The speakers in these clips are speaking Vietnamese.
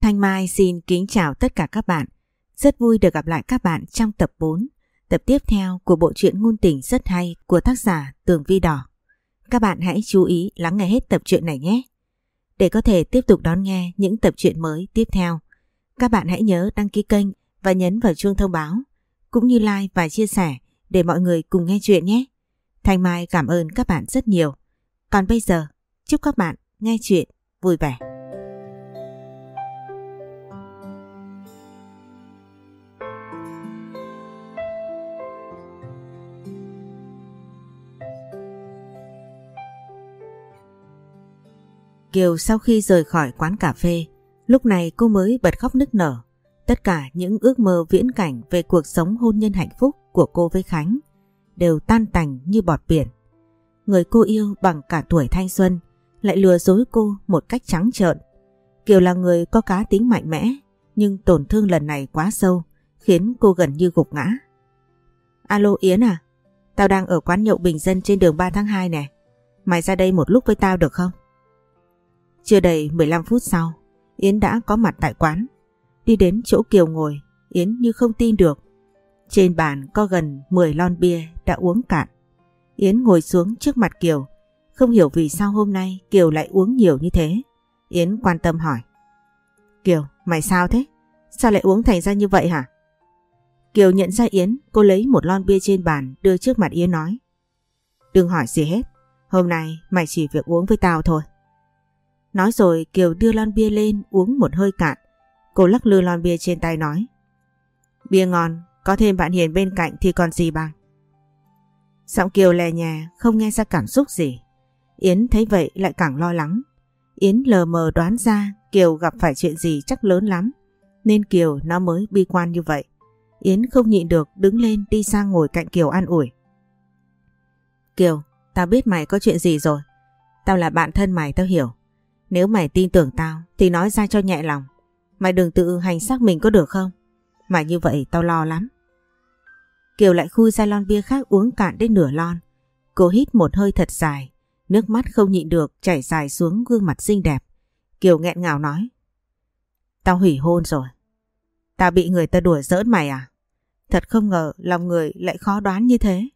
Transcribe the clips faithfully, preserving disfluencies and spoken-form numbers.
Thanh Mai xin kính chào tất cả các bạn. Rất vui được gặp lại các bạn trong tập bốn, tập tiếp theo của bộ truyện ngôn tình rất hay của tác giả Tường Vi Đỏ. Các bạn hãy chú ý lắng nghe hết tập truyện này nhé. Để có thể tiếp tục đón nghe những tập truyện mới tiếp theo, các bạn hãy nhớ đăng ký kênh và nhấn vào chuông thông báo, cũng như like và chia sẻ để mọi người cùng nghe chuyện nhé. Thanh Mai cảm ơn các bạn rất nhiều. Còn bây giờ, chúc các bạn nghe chuyện vui vẻ. Kiều sau khi rời khỏi quán cà phê, lúc này cô mới bật khóc nức nở. Tất cả những ước mơ viễn cảnh về cuộc sống hôn nhân hạnh phúc của cô với Khánh đều tan tành như bọt biển. Người cô yêu bằng cả tuổi thanh xuân lại lừa dối cô một cách trắng trợn. Kiều là người có cá tính mạnh mẽ, nhưng tổn thương lần này quá sâu, khiến cô gần như gục ngã. Alo Yến à, tao đang ở quán nhậu bình dân trên đường ba tháng hai nè. Mày ra đây một lúc với tao được không? Chưa đầy mười lăm phút sau, Yến đã có mặt tại quán. Đi đến chỗ Kiều ngồi, Yến như không tin được. Trên bàn có gần mười lon bia đã uống cạn. Yến ngồi xuống trước mặt Kiều. Không hiểu vì sao hôm nay Kiều lại uống nhiều như thế. Yến quan tâm hỏi: Kiều, mày sao thế? Sao lại uống thành ra như vậy hả? Kiều nhận ra Yến, cô lấy một lon bia trên bàn đưa trước mặt Yến nói: Đừng hỏi gì hết, hôm nay mày chỉ việc uống với tao thôi. Nói rồi Kiều đưa lon bia lên uống một hơi cạn. Cô lắc lư lon bia trên tay nói: Bia ngon, có thêm bạn Hiền bên cạnh thì còn gì bằng. Giọng Kiều lè nhè, không nghe ra cảm xúc gì. Yến thấy vậy lại càng lo lắng. Yến lờ mờ đoán ra Kiều gặp phải chuyện gì chắc lớn lắm, nên Kiều nó mới bi quan như vậy. Yến không nhịn được đứng lên đi sang ngồi cạnh Kiều an ủi: Kiều, tao biết mày có chuyện gì rồi. Tao là bạn thân mày, tao hiểu. Nếu mày tin tưởng tao thì nói ra cho nhẹ lòng. Mày đừng tự hành xác mình có được không? Mày như vậy tao lo lắm. Kiều lại khui ra lon bia khác uống cạn đến nửa lon. Cô hít một hơi thật dài, nước mắt không nhịn được chảy dài xuống gương mặt xinh đẹp. Kiều nghẹn ngào nói: Tao hủy hôn rồi. Tao bị người ta đùa giỡn mày à? Thật không ngờ lòng người lại khó đoán như thế.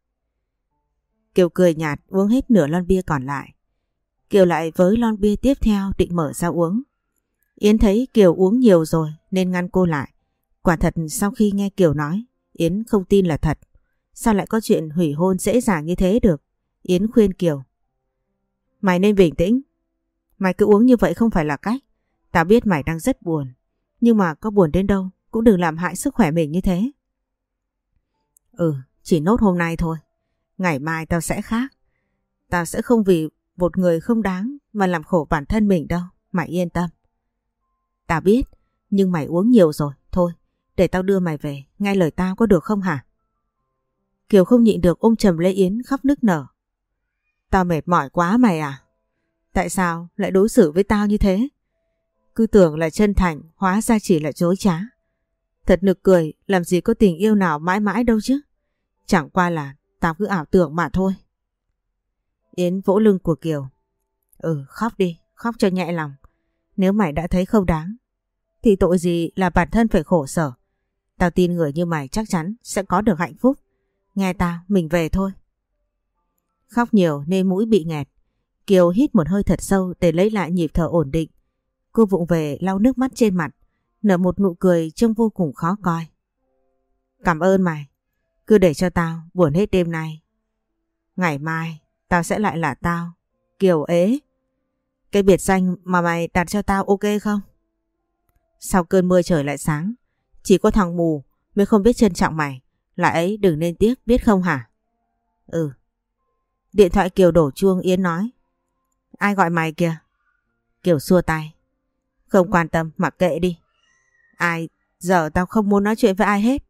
Kiều cười nhạt uống hết nửa lon bia còn lại. Kiều lại với lon bia tiếp theo định mở ra uống. Yến thấy Kiều uống nhiều rồi nên ngăn cô lại. Quả thật sau khi nghe Kiều nói, Yến không tin là thật. Sao lại có chuyện hủy hôn dễ dàng như thế được? Yến khuyên Kiều: Mày nên bình tĩnh. Mày cứ uống như vậy không phải là cách. Tao biết mày đang rất buồn, nhưng mà có buồn đến đâu cũng đừng làm hại sức khỏe mình như thế. Ừ, chỉ nốt hôm nay thôi. Ngày mai tao sẽ khác. Tao sẽ không vì một người không đáng mà làm khổ bản thân mình đâu. Mày yên tâm. Tao biết, nhưng mày uống nhiều rồi. Thôi, để tao đưa mày về, nghe lời tao có được không hả? Kiều không nhịn được ôm chầm lấy Yến khóc nức nở. Tao mệt mỏi quá mày à? Tại sao lại đối xử với tao như thế? Cứ tưởng là chân thành, hóa ra chỉ là dối trá. Thật nực cười, làm gì có tình yêu nào mãi mãi đâu chứ. Chẳng qua là tao cứ ảo tưởng mà thôi. Yến vỗ lưng của Kiều. Ừ, khóc đi, khóc cho nhẹ lòng. Nếu mày đã thấy không đáng thì tội gì là bản thân phải khổ sở. Tao tin người như mày chắc chắn sẽ có được hạnh phúc. Nghe tao, mình về thôi. Khóc nhiều nên mũi bị nghẹt. Kiều hít một hơi thật sâu để lấy lại nhịp thở ổn định. Cô vụng về lau nước mắt trên mặt, nở một nụ cười trông vô cùng khó coi. Cảm ơn mày. Cứ để cho tao buồn hết đêm nay. Ngày mai tao sẽ lại là tao, Kiều ế. Cái biệt danh mà mày đặt cho tao ok không? Sau cơn mưa trời lại sáng. Chỉ có thằng mù mới không biết trân trọng mày. Lại ấy đừng nên tiếc, biết không hả? Ừ. Điện thoại Kiều đổ chuông. Yến nói: Ai gọi mày kìa? Kiều xua tay: Không quan tâm, mặc kệ đi. Ai? Giờ tao không muốn nói chuyện với ai hết.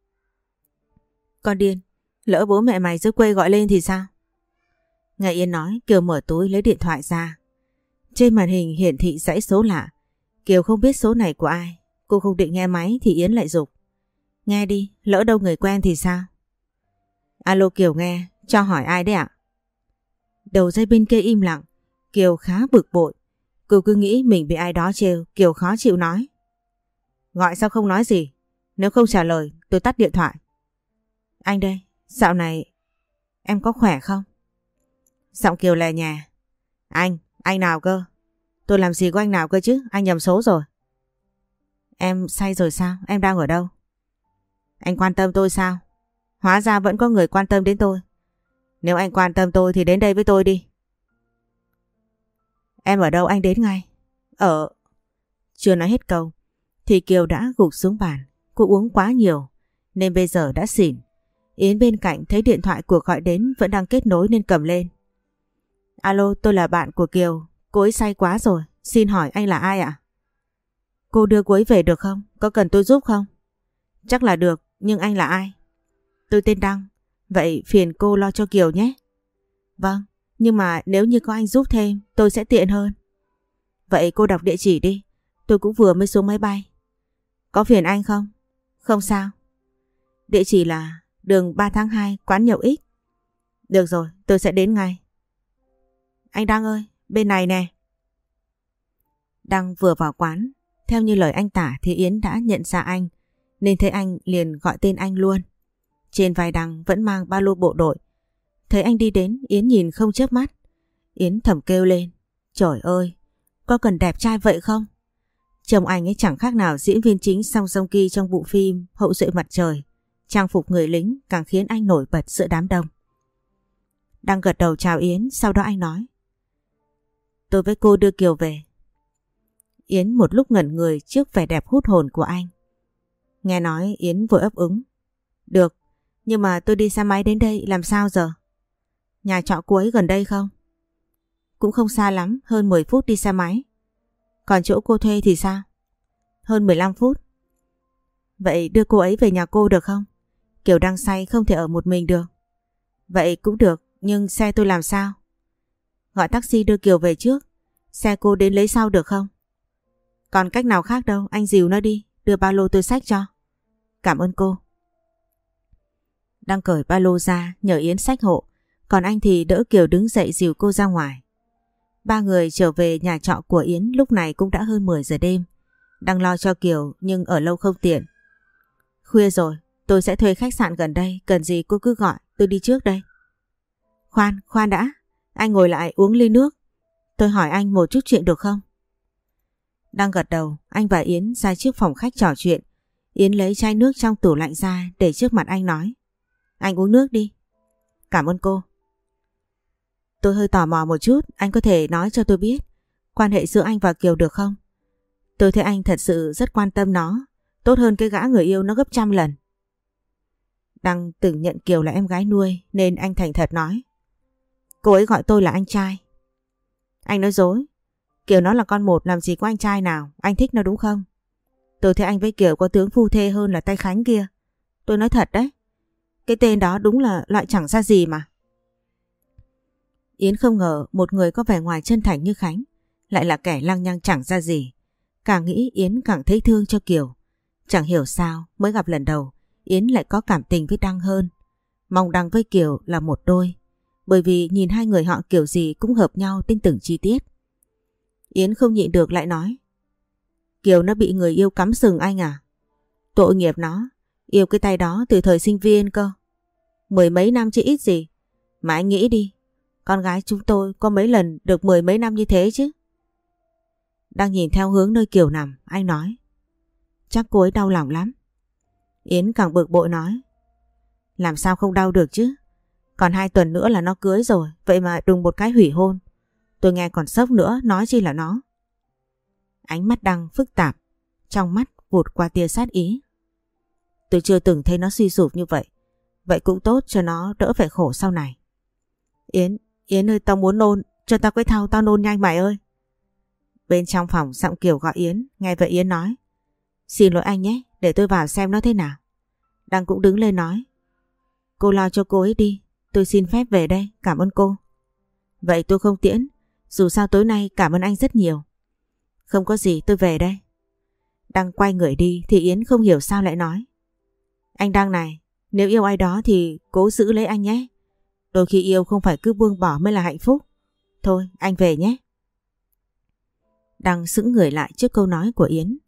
Con điên, lỡ bố mẹ mày dưới quê gọi lên thì sao? Nghe Yến nói, Kiều mở túi lấy điện thoại ra. Trên màn hình hiển thị dãy số lạ. Kiều không biết số này của ai. Cô không định nghe máy thì Yến lại giục: Nghe đi, lỡ đâu người quen thì sao? Alo Kiều nghe, cho hỏi ai đấy ạ? Đầu dây bên kia im lặng. Kiều khá bực bội. Cô cứ nghĩ mình bị ai đó trêu. Kiều khó chịu nói: Gọi sao không nói gì? Nếu không trả lời tôi tắt điện thoại. Anh đây, dạo này em có khỏe không? Giọng Kiều lè nhè. Anh, anh nào cơ? Tôi làm gì có anh nào cơ chứ, anh nhầm số rồi. Em say rồi sao? Em đang ở đâu? Anh quan tâm tôi sao? Hóa ra vẫn có người quan tâm đến tôi. Nếu anh quan tâm tôi thì đến đây với tôi đi. Em ở đâu anh đến ngay. Ở... Chưa nói hết câu thì Kiều đã gục xuống bàn. Cô uống quá nhiều nên bây giờ đã xỉn. Yến bên cạnh thấy điện thoại cuộc gọi đến vẫn đang kết nối nên cầm lên. Alo, tôi là bạn của Kiều. Cô ấy say quá rồi. Xin hỏi anh là ai ạ? Cô đưa cô ấy về được không? Có cần tôi giúp không? Chắc là được, nhưng anh là ai? Tôi tên Đăng. Vậy phiền cô lo cho Kiều nhé. Vâng, nhưng mà nếu như có anh giúp thêm tôi sẽ tiện hơn. Vậy cô đọc địa chỉ đi. Tôi cũng vừa mới xuống máy bay. Có phiền anh không? Không sao. Địa chỉ là đường ba tháng hai, quán nhậu X. Được rồi, tôi sẽ đến ngay. Anh Đăng ơi, bên này nè. Đăng vừa vào quán. Theo như lời anh tả thì Yến đã nhận ra anh, nên thấy anh liền gọi tên anh luôn. Trên vai Đăng vẫn mang ba lô bộ đội. Thấy anh đi đến, Yến nhìn không chớp mắt. Yến thầm kêu lên. Trời ơi, có cần đẹp trai vậy không? Chồng anh ấy chẳng khác nào diễn viên chính Song Joong Ki trong bộ phim Hậu duệ mặt trời. Trang phục người lính càng khiến anh nổi bật giữa đám đông. Đăng gật đầu chào Yến, sau đó anh nói. Tôi với cô đưa Kiều về. Yến một lúc ngẩn người trước vẻ đẹp hút hồn của anh. Nghe nói Yến vội ấp úng. Được, nhưng mà tôi đi xe máy đến đây làm sao giờ? Nhà trọ cô ấy gần đây không? Cũng không xa lắm, hơn mười phút đi xe máy. Còn chỗ cô thuê thì sao? Hơn mười lăm phút. Vậy đưa cô ấy về nhà cô được không? Kiều đang say không thể ở một mình được. Vậy cũng được, nhưng xe tôi làm sao? Gọi taxi đưa Kiều về trước. Xe cô đến lấy sau được không? Còn cách nào khác đâu, anh dìu nó đi. Đưa ba lô tôi xách cho. Cảm ơn cô. Đang cởi ba lô ra nhờ Yến xách hộ. Còn anh thì đỡ Kiều đứng dậy dìu cô ra ngoài. Ba người trở về nhà trọ của Yến lúc này cũng đã hơn mười giờ đêm. Đang lo cho Kiều nhưng ở lâu không tiện. Khuya rồi, tôi sẽ thuê khách sạn gần đây. Cần gì cô cứ gọi, tôi đi trước đây. Khoan, khoan đã. Anh ngồi lại uống ly nước. Tôi hỏi anh một chút chuyện được không? Đang gật đầu, anh và Yến ra trước phòng khách trò chuyện. Yến lấy chai nước trong tủ lạnh ra để trước mặt anh nói. Anh uống nước đi. Cảm ơn cô. Tôi hơi tò mò một chút, anh có thể nói cho tôi biết quan hệ giữa anh và Kiều được không? Tôi thấy anh thật sự rất quan tâm nó, tốt hơn cái gã người yêu nó gấp trăm lần. Đăng từng nhận Kiều là em gái nuôi nên anh thành thật nói. Cô ấy gọi tôi là anh trai. Anh nói dối. Kiều nó là con một, làm gì có anh trai nào. Anh thích nó đúng không? Tôi thấy anh với Kiều có tướng phu thê hơn là tay Khánh kia. Tôi nói thật đấy. Cái tên đó đúng là loại chẳng ra gì mà. Yến không ngờ một người có vẻ ngoài chân thành như Khánh lại là kẻ lăng nhăng chẳng ra gì. Càng nghĩ Yến càng thấy thương cho Kiều. Chẳng hiểu sao mới gặp lần đầu Yến lại có cảm tình với Đăng hơn. Mong Đăng với Kiều là một đôi. Bởi vì nhìn hai người họ kiểu gì cũng hợp nhau đến từng chi tiết. Yến không nhịn được lại nói. Kiều nó bị người yêu cắm sừng anh à? Tội nghiệp nó. Yêu cái tay đó từ thời sinh viên cơ. Mười mấy năm chứ ít gì. Mà anh nghĩ đi. Con gái chúng tôi có mấy lần được mười mấy năm như thế chứ. Đang nhìn theo hướng nơi Kiều nằm, anh nói. Chắc cô ấy đau lòng lắm. Yến càng bực bội nói. Làm sao không đau được chứ. Còn hai tuần nữa là nó cưới rồi. Vậy mà đùng một cái hủy hôn. Tôi nghe còn sốc nữa, nói chi là nó. Ánh mắt Đăng phức tạp. Trong mắt vụt qua tia sát ý. Tôi chưa từng thấy nó suy sụp như vậy. Vậy cũng tốt cho nó đỡ phải khổ sau này. Yến, Yến ơi, tao muốn nôn. Cho tao cái thau tao nôn nhanh mày ơi. Bên trong phòng giọng Kiều gọi Yến. Nghe vậy Yến nói. Xin lỗi anh nhé, để tôi vào xem nó thế nào. Đăng cũng đứng lên nói. Cô lo cho cô ấy đi. Tôi xin phép về đây, cảm ơn cô. Vậy tôi không tiễn. Dù sao tối nay cảm ơn anh rất nhiều. Không có gì, tôi về đây. Đăng quay người đi thì Yến không hiểu sao lại nói. Anh Đăng này, nếu yêu ai đó thì cố giữ lấy anh nhé. Đôi khi yêu không phải cứ buông bỏ mới là hạnh phúc. Thôi, anh về nhé. Đăng sững người lại trước câu nói của Yến.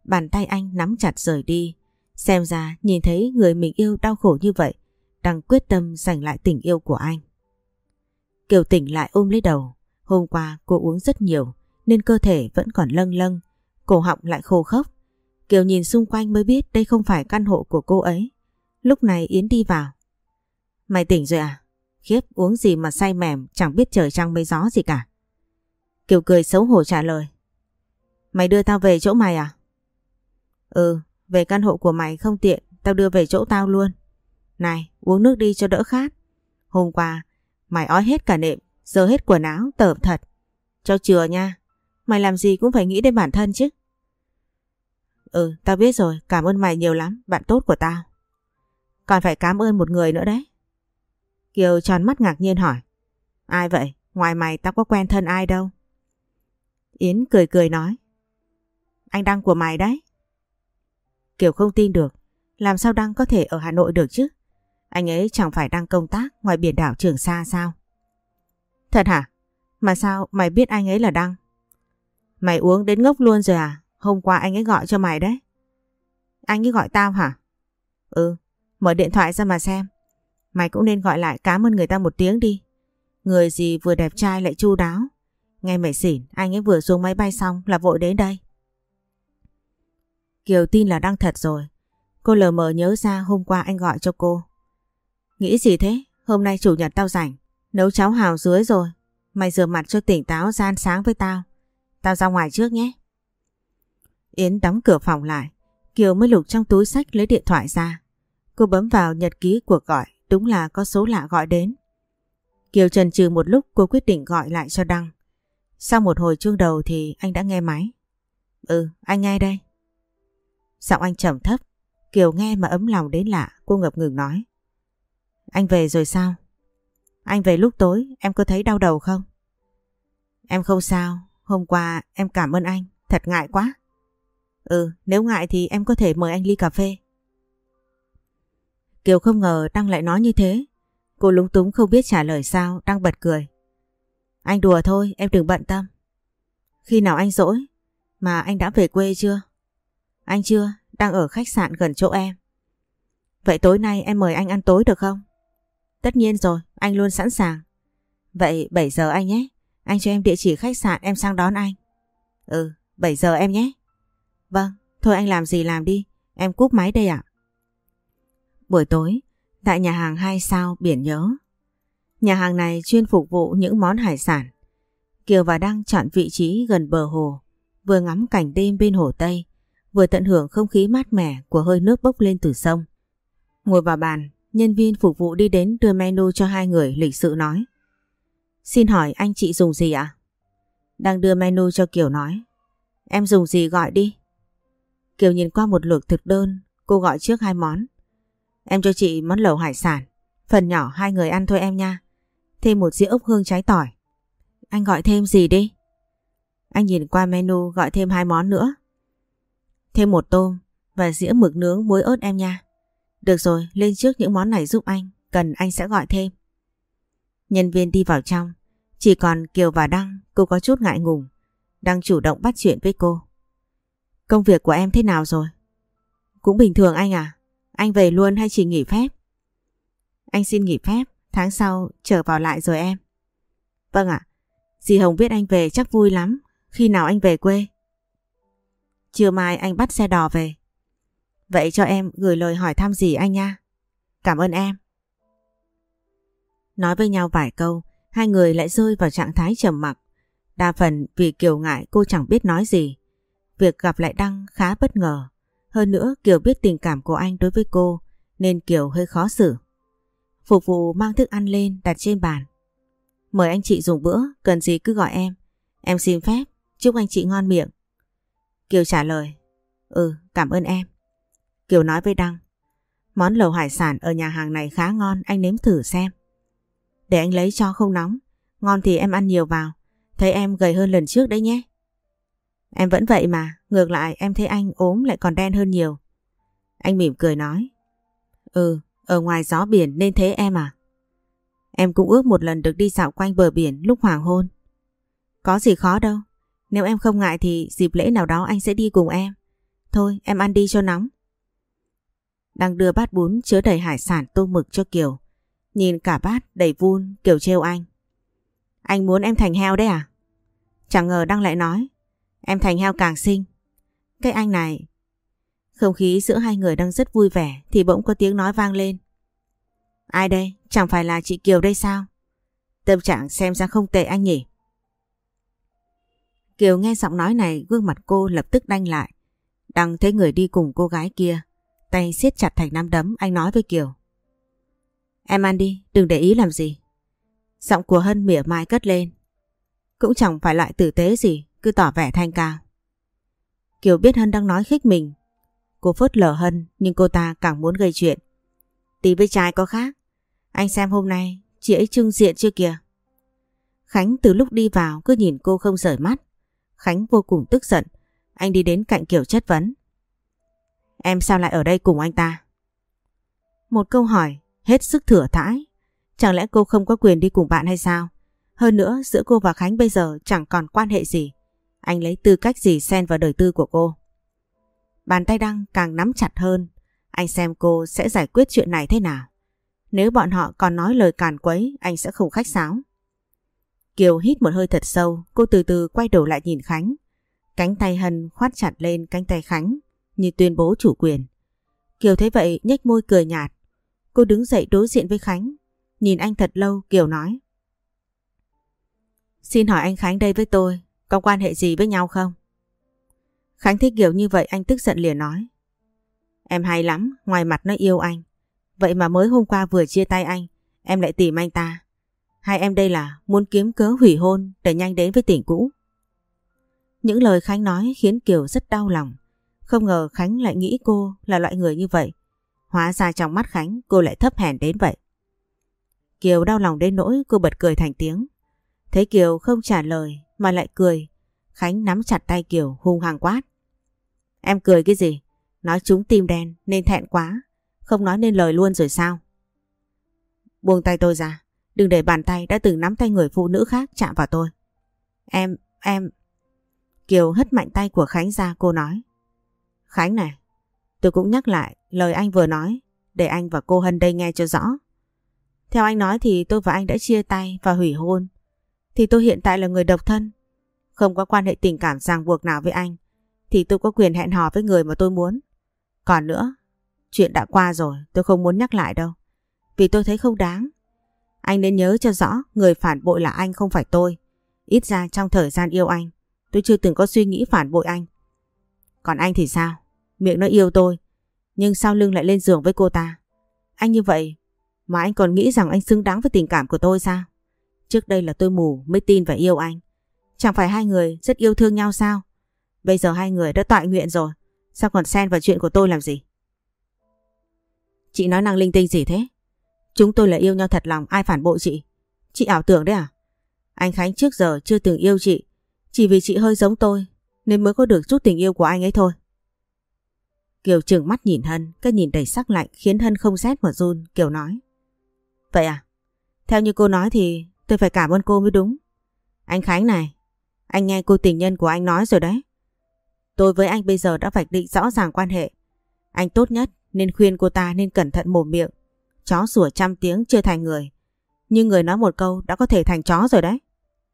Bàn tay anh nắm chặt rời đi. Xem ra nhìn thấy người mình yêu đau khổ như vậy, Đăng quyết tâm giành lại tình yêu của anh. Kiều tỉnh lại ôm lấy đầu. Hôm qua cô uống rất nhiều nên cơ thể vẫn còn lâng lâng, cổ họng lại khô khốc. Kiều nhìn xung quanh mới biết đây không phải căn hộ của cô ấy. Lúc này Yến đi vào. Mày tỉnh rồi à? Khiếp, uống gì mà say mềm, chẳng biết trời trăng mây gió gì cả. Kiều cười xấu hổ trả lời. Mày đưa tao về chỗ mày à? Ừ, về căn hộ của mày không tiện, tao đưa về chỗ tao luôn. Này, uống nước đi cho đỡ khát. Hôm qua mày ói hết cả nệm, giờ hết quần áo, tởm thật. Cho chừa nha, mày làm gì cũng phải nghĩ đến bản thân chứ. Ừ, tao biết rồi, cảm ơn mày nhiều lắm, bạn tốt của tao. Còn phải cảm ơn một người nữa đấy. Kiều tròn mắt ngạc nhiên hỏi. Ai vậy? Ngoài mày tao có quen thân ai đâu. Yến cười cười nói. Anh Đăng của mày đấy. Kiều không tin được. Làm sao Đăng có thể ở Hà Nội được chứ? Anh ấy chẳng phải đang công tác ngoài biển đảo Trường Sa sao? Thật hả? Mà sao mày biết anh ấy là Đăng? Mày uống đến ngốc luôn rồi à? Hôm qua anh ấy gọi cho mày đấy. Anh ấy gọi tao hả? Ừ, mở điện thoại ra mà xem. Mày cũng nên gọi lại cảm ơn người ta một tiếng đi. Người gì vừa đẹp trai lại chu đáo. Nghe mày xỉn, anh ấy vừa xuống máy bay xong là vội đến đây. Kiều tin là Đăng thật rồi. Cô lờ mờ nhớ ra hôm qua anh gọi cho cô. Nghĩ gì thế? Hôm nay chủ nhật tao rảnh, nấu cháo hào dưới rồi. Mày rửa mặt cho tỉnh táo ra ăn sáng với tao. Tao ra ngoài trước nhé. Yến đóng cửa phòng lại. Kiều mới lục trong túi xách lấy điện thoại ra. Cô bấm vào nhật ký cuộc gọi. Đúng là có số lạ gọi đến. Kiều chần chừ một lúc, cô quyết định gọi lại cho Đăng. Sau một hồi chuông đầu thì anh đã nghe máy. Ừ, anh nghe đây. Giọng anh trầm thấp. Kiều nghe mà ấm lòng đến lạ. Cô ngập ngừng nói. Anh về rồi sao? Anh về lúc tối, em có thấy đau đầu không? Em không sao. Hôm qua em cảm ơn anh. Thật ngại quá. Ừ, nếu ngại thì em có thể mời anh ly cà phê. Kiều không ngờ Đăng lại nói như thế. Cô lúng túng không biết trả lời sao. Đăng bật cười. Anh đùa thôi, em đừng bận tâm. Khi nào anh rỗi? Mà anh đã về quê chưa? Anh chưa, đang ở khách sạn gần chỗ em. Vậy tối nay em mời anh ăn tối được không? Tất nhiên rồi, anh luôn sẵn sàng. Vậy bảy giờ anh nhé. Anh cho em địa chỉ khách sạn, em sang đón anh. Ừ, bảy giờ em nhé. Vâng, thôi anh làm gì làm đi. Em cúp máy đây ạ. Buổi tối, tại nhà hàng hai sao Biển Nhớ. Nhà hàng này chuyên phục vụ những món hải sản. Kiều và Đăng chọn vị trí gần bờ hồ, vừa ngắm cảnh đêm bên hồ Tây, vừa tận hưởng không khí mát mẻ của hơi nước bốc lên từ sông. Ngồi vào bàn, nhân viên phục vụ đi đến đưa menu cho hai người, lịch sự nói. Xin hỏi anh chị dùng gì ạ? Đang đưa menu cho Kiều nói. Em dùng gì gọi đi. Kiều nhìn qua một lượt thực đơn, cô gọi trước hai món. Em cho chị món lẩu hải sản, phần nhỏ hai người ăn thôi em nha. Thêm một dĩa ốc hương trái tỏi. Anh gọi thêm gì đi? Anh nhìn qua menu gọi thêm hai món nữa. Thêm một tôm và dĩa mực nướng muối ớt em nha. Được rồi, lên trước những món này giúp anh, cần anh sẽ gọi thêm. Nhân viên đi vào trong, chỉ còn Kiều và Đăng. Cô có chút ngại ngùng. Đăng chủ động bắt chuyện với cô. Công việc của em thế nào rồi? Cũng bình thường anh à. Anh về luôn hay chỉ nghỉ phép? Anh xin nghỉ phép, tháng sau trở vào lại rồi em. Vâng ạ. Dì Hồng biết anh về chắc vui lắm. Khi nào anh về quê? Trưa mai anh bắt xe đò về. Vậy cho em gửi lời hỏi thăm dì anh nha. Cảm ơn em. Nói với nhau vài câu, hai người lại rơi vào trạng thái trầm mặc. Đa phần vì Kiều ngại cô chẳng biết nói gì. Việc gặp lại Đăng khá bất ngờ. Hơn nữa Kiều biết tình cảm của anh đối với cô nên Kiều hơi khó xử. Phục vụ mang thức ăn lên đặt trên bàn. Mời anh chị dùng bữa, cần gì cứ gọi em. Em xin phép, chúc anh chị ngon miệng. Kiều trả lời. Ừ, cảm ơn em. Kiều nói với Đăng. Món lẩu hải sản ở nhà hàng này khá ngon, anh nếm thử xem. Để anh lấy cho không nóng. Ngon thì em ăn nhiều vào. Thấy em gầy hơn lần trước đấy nhé. Em vẫn vậy mà, ngược lại em thấy anh ốm lại còn đen hơn nhiều. Anh mỉm cười nói. Ừ, ở ngoài gió biển nên thế em à. Em cũng ước một lần được đi dạo quanh bờ biển lúc hoàng hôn. Có gì khó đâu. Nếu em không ngại thì dịp lễ nào đó anh sẽ đi cùng em. Thôi em ăn đi cho nóng. Đang đưa bát bún chứa đầy hải sản tôm mực cho Kiều. Nhìn cả bát đầy vun, Kiều trêu anh. Anh muốn em thành heo đấy à? Chẳng ngờ Đăng lại nói, em thành heo càng xinh. Cái anh này. Không khí giữa hai người đang rất vui vẻ thì bỗng có tiếng nói vang lên. Ai đây? Chẳng phải là chị Kiều đây sao? Tâm trạng xem ra không tệ anh nhỉ? Kiều nghe giọng nói này, gương mặt cô lập tức đanh lại. Đăng thấy người đi cùng cô gái kia, tay siết chặt thành nắm đấm, anh nói với Kiều. Em ăn đi, đừng để ý làm gì. Giọng của Hân mỉa mai cất lên. Cũng chẳng phải loại tử tế gì, cứ tỏ vẻ thanh cao. Kiều biết Hân đang nói khích mình. Cô phớt lờ Hân nhưng cô ta càng muốn gây chuyện. Tí với trai có khác. Anh xem hôm nay chị ấy trưng diện chưa kìa. Khánh từ lúc đi vào cứ nhìn cô không rời mắt. Khánh vô cùng tức giận. Anh đi đến cạnh Kiều chất vấn. Em sao lại ở đây cùng anh ta? Một câu hỏi hết sức thừa thãi. Chẳng lẽ cô không có quyền đi cùng bạn hay sao? Hơn nữa giữa cô và Khánh bây giờ chẳng còn quan hệ gì. Anh lấy tư cách gì xen vào đời tư của cô? Bàn tay Đăng càng nắm chặt hơn. Anh xem cô sẽ giải quyết chuyện này thế nào. Nếu bọn họ còn nói lời càn quấy, anh sẽ không khách sáo. Kiều hít một hơi thật sâu. Cô từ từ quay đầu lại nhìn Khánh. Cánh tay Hân khoát chặt lên cánh tay Khánh như tuyên bố chủ quyền. Kiều thấy vậy nhếch môi cười nhạt. Cô đứng dậy đối diện với Khánh. Nhìn anh thật lâu, Kiều nói. Xin hỏi anh Khánh đây với tôi có quan hệ gì với nhau không? Khánh thấy Kiều như vậy anh tức giận liền nói. Em hay lắm, ngoài mặt nó yêu anh. Vậy mà mới hôm qua vừa chia tay anh, em lại tìm anh ta. Hay em đây là muốn kiếm cớ hủy hôn để nhanh đến với tình cũ? Những lời Khánh nói khiến Kiều rất đau lòng. Không ngờ Khánh lại nghĩ cô là loại người như vậy. Hóa ra trong mắt Khánh cô lại thấp hèn đến vậy. Kiều đau lòng đến nỗi cô bật cười thành tiếng. Thấy Kiều không trả lời mà lại cười, Khánh nắm chặt tay Kiều hung hăng quát. Em cười cái gì? Nói trúng tim đen nên thẹn quá, không nói nên lời luôn rồi sao? Buông tay tôi ra, đừng để bàn tay đã từng nắm tay người phụ nữ khác chạm vào tôi. Em, em... Kiều hất mạnh tay của Khánh ra, cô nói. Khánh này, tôi cũng nhắc lại lời anh vừa nói để anh và cô Hân đây nghe cho rõ. Theo anh nói thì tôi và anh đã chia tay và hủy hôn. Thì tôi hiện tại là người độc thân, không có quan hệ tình cảm ràng buộc nào với anh. Thì tôi có quyền hẹn hò với người mà tôi muốn. Còn nữa, chuyện đã qua rồi, tôi không muốn nhắc lại đâu. Vì tôi thấy không đáng. Anh nên nhớ cho rõ, người phản bội là anh không phải tôi. Ít ra trong thời gian yêu anh, tôi chưa từng có suy nghĩ phản bội anh. Còn anh thì sao? Miệng nó yêu tôi, nhưng sau lưng lại lên giường với cô ta. Anh như vậy mà anh còn nghĩ rằng anh xứng đáng với tình cảm của tôi sao? Trước đây là tôi mù mới tin và yêu anh. Chẳng phải hai người rất yêu thương nhau sao? Bây giờ hai người đã tọa nguyện rồi, sao còn xen vào chuyện của tôi làm gì? Chị nói năng linh tinh gì thế? Chúng tôi là yêu nhau thật lòng, ai phản bội chị? Chị ảo tưởng đấy à? Anh Khánh trước giờ chưa từng yêu chị, chỉ vì chị hơi giống tôi nên mới có được chút tình yêu của anh ấy thôi. Kiều trừng mắt nhìn Hân, cái nhìn đầy sắc lạnh khiến Hân không rét mà run. Kiều nói. Vậy à? Theo như cô nói thì tôi phải cảm ơn cô mới đúng. Anh Khánh này, anh nghe cô tình nhân của anh nói rồi đấy. Tôi với anh bây giờ đã vạch định rõ ràng quan hệ. Anh tốt nhất nên khuyên cô ta nên cẩn thận mồm miệng. Chó sủa trăm tiếng chưa thành người, nhưng người nói một câu đã có thể thành chó rồi đấy.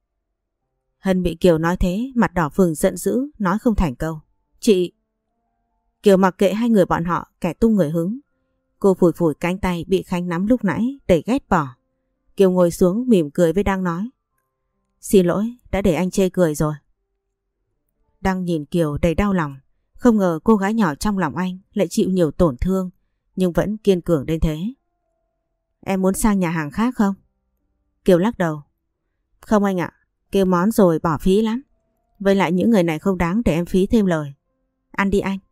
Hân bị Kiều nói thế, mặt đỏ phừng giận dữ, nói không thành câu. Chị... Kiều mặc kệ hai người bọn họ, kẻ tung người hứng. Cô phủi phủi cánh tay bị Khánh nắm lúc nãy, đầy ghét bỏ. Kiều ngồi xuống mỉm cười với Đăng nói. Xin lỗi, đã để anh chê cười rồi. Đăng nhìn Kiều đầy đau lòng. Không ngờ cô gái nhỏ trong lòng anh lại chịu nhiều tổn thương, nhưng vẫn kiên cường đến thế. Em muốn sang nhà hàng khác không? Kiều lắc đầu. Không anh ạ, kêu món rồi bỏ phí lắm. Với lại những người này không đáng để em phí thêm lời. Ăn đi anh.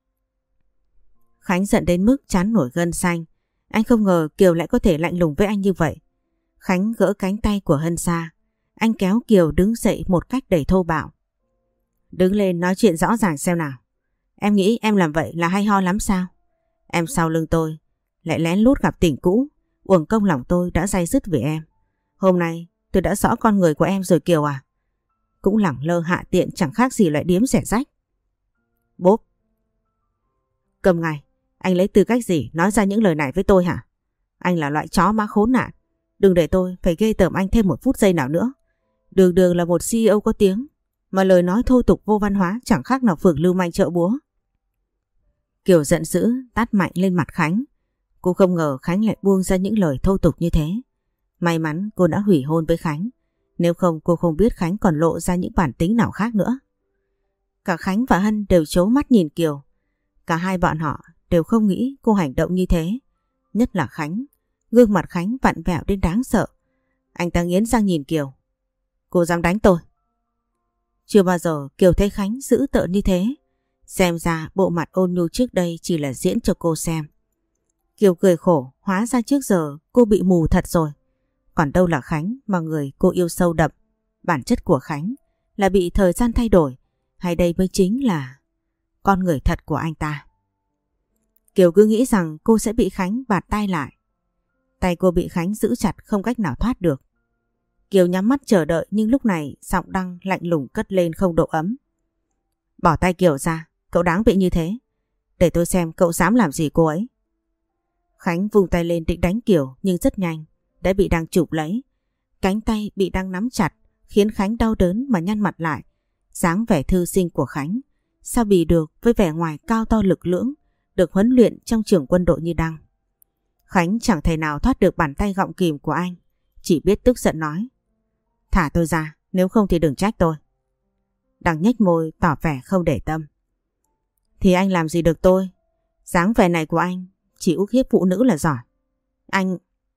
Khánh giận đến mức trán nổi gân xanh. Anh không ngờ Kiều lại có thể lạnh lùng với anh như vậy. Khánh gỡ cánh tay của Hân ra. Anh kéo Kiều đứng dậy một cách đầy thô bạo. Đứng lên nói chuyện rõ ràng xem nào. Em nghĩ em làm vậy là hay ho lắm sao? Em sau lưng tôi lại lén lút gặp tình cũ. Uổng công lòng tôi đã day dứt vì em. Hôm nay tôi đã rõ con người của em rồi Kiều à. Cũng lẳng lơ hạ tiện chẳng khác gì loại điếm rẻ rách. Bốp. Cầm ngay, anh lấy tư cách gì nói ra những lời này với tôi hả? Anh là loại chó má khốn nạn. Đừng để tôi phải ghê tởm anh thêm một phút giây nào nữa. Đường đường là một xê e ô có tiếng, mà lời nói thô tục vô văn hóa chẳng khác nào phường lưu manh chợ búa. Kiều giận dữ tát mạnh lên mặt Khánh. Cô không ngờ Khánh lại buông ra những lời thô tục như thế. May mắn cô đã hủy hôn với Khánh. Nếu không cô không biết Khánh còn lộ ra những bản tính nào khác nữa. Cả Khánh và Hân đều trố mắt nhìn Kiều. Cả hai bọn họ đều không nghĩ cô hành động như thế. Nhất là Khánh. Gương mặt Khánh vặn vẹo đến đáng sợ. Anh ta nghiến răng nhìn Kiều. Cô dám đánh tôi? Chưa bao giờ Kiều thấy Khánh dữ tợn như thế. Xem ra bộ mặt ôn nhu trước đây chỉ là diễn cho cô xem. Kiều cười khổ, hóa ra trước giờ cô bị mù thật rồi. Còn đâu là Khánh mà người cô yêu sâu đậm. Bản chất của Khánh là bị thời gian thay đổi, hay đây mới chính là con người thật của anh ta. Kiều cứ nghĩ rằng cô sẽ bị Khánh bạt tay lại. Tay cô bị Khánh giữ chặt không cách nào thoát được. Kiều nhắm mắt chờ đợi, nhưng lúc này giọng Đăng lạnh lùng cất lên không độ ấm. Bỏ tay Kiều ra, cậu đáng bị như thế. Để tôi xem cậu dám làm gì cô ấy. Khánh vung tay lên định đánh Kiều, nhưng rất nhanh đã bị Đăng chụp lấy. Cánh tay bị Đăng nắm chặt khiến Khánh đau đớn mà nhăn mặt lại. Dáng vẻ thư sinh của Khánh sao bì được với vẻ ngoài cao to lực lưỡng, được huấn luyện trong trường quân đội như Đăng. Khánh chẳng thể nào thoát được bàn tay gọng kìm của anh, chỉ biết tức giận nói. Thả tôi ra, nếu không thì đừng trách tôi. Đăng nhếch môi tỏ vẻ không để tâm. Thì anh làm gì được tôi? Dáng vẻ này của anh chỉ ức hiếp phụ nữ là giỏi. Anh...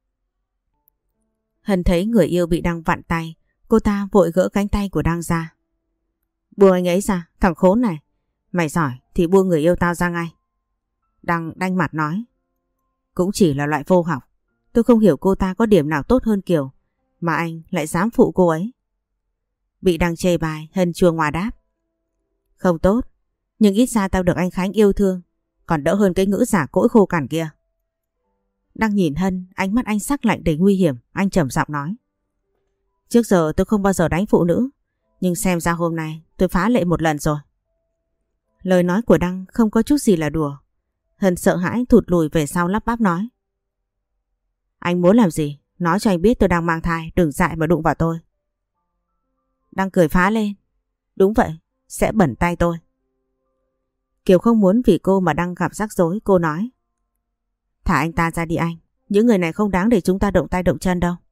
Hân thấy người yêu bị Đăng vặn tay, cô ta vội gỡ cánh tay của Đăng ra. Buông anh ấy ra, thằng khốn này. Mày giỏi thì buông người yêu tao ra ngay. Đăng đanh mặt nói. Cũng chỉ là loại vô học. Tôi không hiểu cô ta có điểm nào tốt hơn Kiều mà anh lại dám phụ cô ấy. Bị Đăng chê bai, Hân chua ngoa đáp. Không tốt, nhưng ít ra tao được anh Khánh yêu thương, còn đỡ hơn cái ngữ giả cỗi khô cằn kia. Đăng nhìn Hân, ánh mắt anh sắc lạnh đầy nguy hiểm. Anh trầm giọng nói. Trước giờ tôi không bao giờ đánh phụ nữ, nhưng xem ra hôm nay tôi phá lệ một lần rồi. Lời nói của Đăng không có chút gì là đùa. Hân sợ hãi thụt lùi về sau lắp bắp nói. Anh muốn làm gì? Nói cho anh biết tôi đang mang thai, đừng dại mà đụng vào tôi. Đăng cười phá lên. Đúng vậy, sẽ bẩn tay tôi. Kiều không muốn vì cô mà Đăng gặp rắc rối, cô nói. Thả anh ta ra đi anh, những người này không đáng để chúng ta động tay động chân đâu.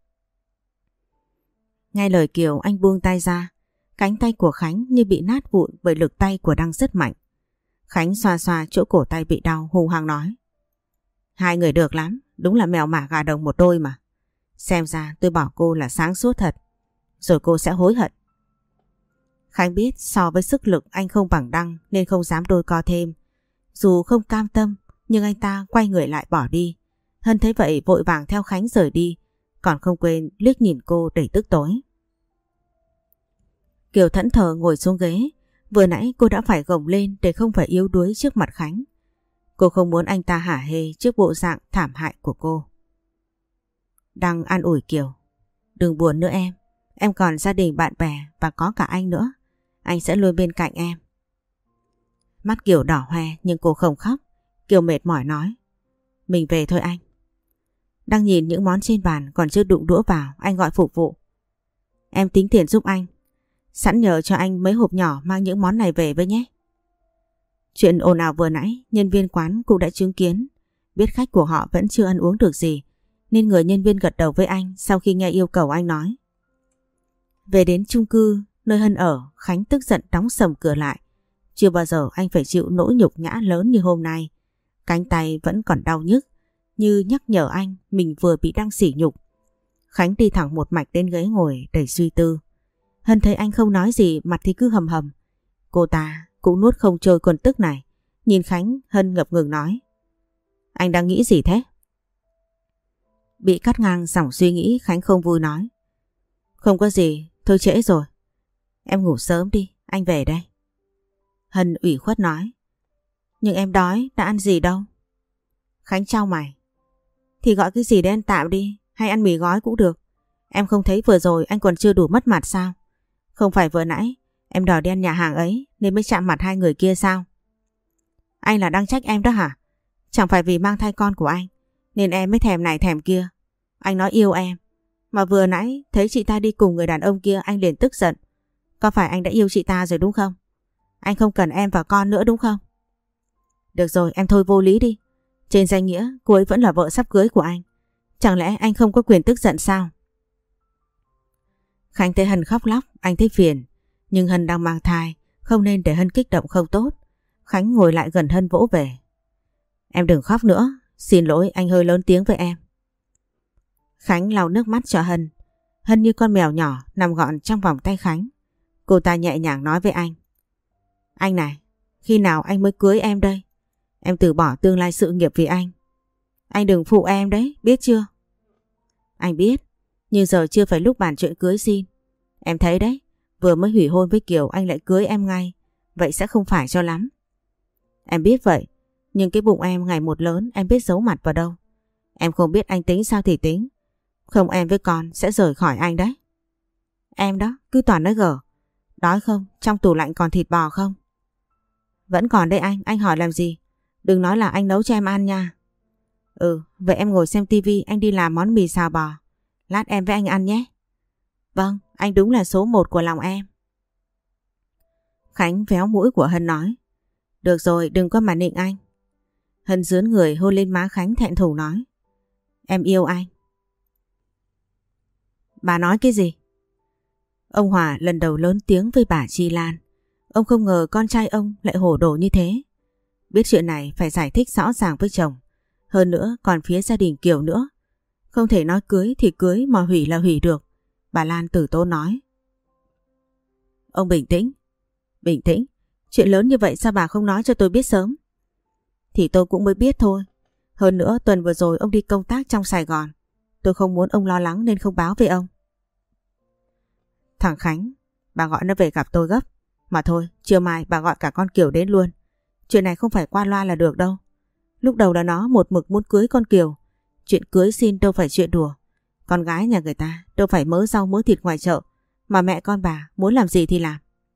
Nghe lời Kiều, anh buông tay ra. Cánh tay của Khánh như bị nát vụn bởi lực tay của Đăng rất mạnh. Khánh xoa xoa chỗ cổ tay bị đau, hung hăng nói. Hai người được lắm, đúng là mèo mả gà đồng một đôi mà. Xem ra tôi bỏ cô là sáng suốt thật, rồi cô sẽ hối hận. Khánh biết so với sức lực anh không bằng Đăng nên không dám đôi co thêm. Dù không cam tâm, nhưng anh ta quay người lại bỏ đi. Hân thấy vậy vội vàng theo Khánh rời đi, còn không quên liếc nhìn cô đầy tức tối. Kiều thẫn thờ ngồi xuống ghế. Vừa nãy cô đã phải gồng lên để không phải yếu đuối trước mặt Khánh. Cô không muốn anh ta hả hê trước bộ dạng thảm hại của cô. Đăng an ủi Kiều. Đừng buồn nữa em. Em còn gia đình bạn bè và có cả anh nữa. Anh sẽ luôn bên cạnh em. Mắt Kiều đỏ hoe nhưng cô không khóc. Kiều mệt mỏi nói. Mình về thôi anh. Đăng nhìn những món trên bàn còn chưa đụng đũa vào, anh gọi phục vụ. Em tính tiền giúp anh. Sẵn nhờ cho anh mấy hộp nhỏ mang những món này về với nhé. Chuyện ồn ào vừa nãy, nhân viên quán cũng đã chứng kiến. Biết khách của họ vẫn chưa ăn uống được gì, nên người nhân viên gật đầu với anh sau khi nghe yêu cầu anh nói. Về đến chung cư, nơi Hân ở, Khánh tức giận đóng sầm cửa lại. Chưa bao giờ anh phải chịu nỗi nhục nhã lớn như hôm nay. Cánh tay vẫn còn đau nhức, như nhắc nhở anh mình vừa bị Đăng sỉ nhục. Khánh đi thẳng một mạch đến ghế ngồi đầy suy tư. Hân thấy anh không nói gì, mặt thì cứ hầm hầm. Cô ta cũng nuốt không trôi cơn tức này. Nhìn Khánh, Hân ngập ngừng nói. Anh đang nghĩ gì thế? Bị cắt ngang dòng suy nghĩ, Khánh không vui nói. Không có gì, thôi trễ rồi. Em ngủ sớm đi, anh về đây. Hân ủy khuất nói. Nhưng em đói, đã ăn gì đâu. Khánh chau mày. Thì gọi cái gì để ăn tạm đi, hay ăn mì gói cũng được. Em không thấy vừa rồi anh còn chưa đủ mất mặt sao? Không phải vừa nãy em đòi đi ăn nhà hàng ấy nên mới chạm mặt hai người kia sao? Anh là đang trách em đó hả? Chẳng phải vì mang thai con của anh nên em mới thèm này thèm kia. Anh nói yêu em, mà vừa nãy thấy chị ta đi cùng người đàn ông kia anh liền tức giận. Có phải anh đã yêu chị ta rồi đúng không? Anh không cần em và con nữa đúng không? Được rồi, em thôi vô lý đi. Trên danh nghĩa cô ấy vẫn là vợ sắp cưới của anh. Chẳng lẽ anh không có quyền tức giận sao? Khánh thấy Hân khóc lóc, anh thấy phiền. Nhưng Hân đang mang thai, không nên để Hân kích động không tốt. Khánh ngồi lại gần Hân vỗ về. Em đừng khóc nữa, xin lỗi anh hơi lớn tiếng với em. Khánh lau nước mắt cho Hân. Hân như con mèo nhỏ nằm gọn trong vòng tay Khánh. Cô ta nhẹ nhàng nói với anh. Anh này, khi nào anh mới cưới em đây? Em từ bỏ tương lai sự nghiệp vì anh. Anh đừng phụ em đấy, biết chưa? Anh biết, nhưng giờ chưa phải lúc bàn chuyện cưới xin. Em thấy đấy, vừa mới hủy hôn với Kiều anh lại cưới em ngay. Vậy sẽ không phải cho lắm. Em biết vậy, nhưng cái bụng em ngày một lớn em biết giấu mặt vào đâu. Em không biết anh tính sao thì tính. Không em với con sẽ rời khỏi anh đấy. Em đó, cứ toàn nói gở. Đói không? Trong tủ lạnh còn thịt bò không? Vẫn còn đây anh, anh hỏi làm gì? Đừng nói là anh nấu cho em ăn nha. Ừ, vậy em ngồi xem tivi, anh đi làm món mì xào bò. Lát em với anh ăn nhé. Vâng, anh đúng là số một của lòng em. Khánh véo mũi của Hân nói. Được rồi, đừng có mà nịnh anh. Hân dướn người hôn lên má Khánh thẹn thùng nói. Em yêu anh. Bà nói cái gì? Ông Hòa lần đầu lớn tiếng với bà Chi Lan. Ông không ngờ con trai ông lại hổ đồ như thế. Biết chuyện này phải giải thích rõ ràng với chồng. Hơn nữa còn phía gia đình Kiều nữa. Không thể nói cưới thì cưới mà hủy là hủy được. Bà Lan tử tốn nói. Ông bình tĩnh. Bình tĩnh? Chuyện lớn như vậy sao bà không nói cho tôi biết sớm? Thì tôi cũng mới biết thôi. Hơn nữa tuần vừa rồi ông đi công tác trong Sài Gòn. Tôi không muốn ông lo lắng nên không báo với ông. Thằng Khánh, bà gọi nó về gặp tôi gấp. Mà thôi, trưa mai bà gọi cả con Kiều đến luôn. Chuyện này không phải qua loa là được đâu. Lúc đầu là nó một mực muốn cưới con Kiều. Chuyện cưới xin đâu phải chuyện đùa. Con gái nhà người ta đâu phải mớ rau mớ thịt ngoài chợ. Mà mẹ con bà muốn làm gì thì làm.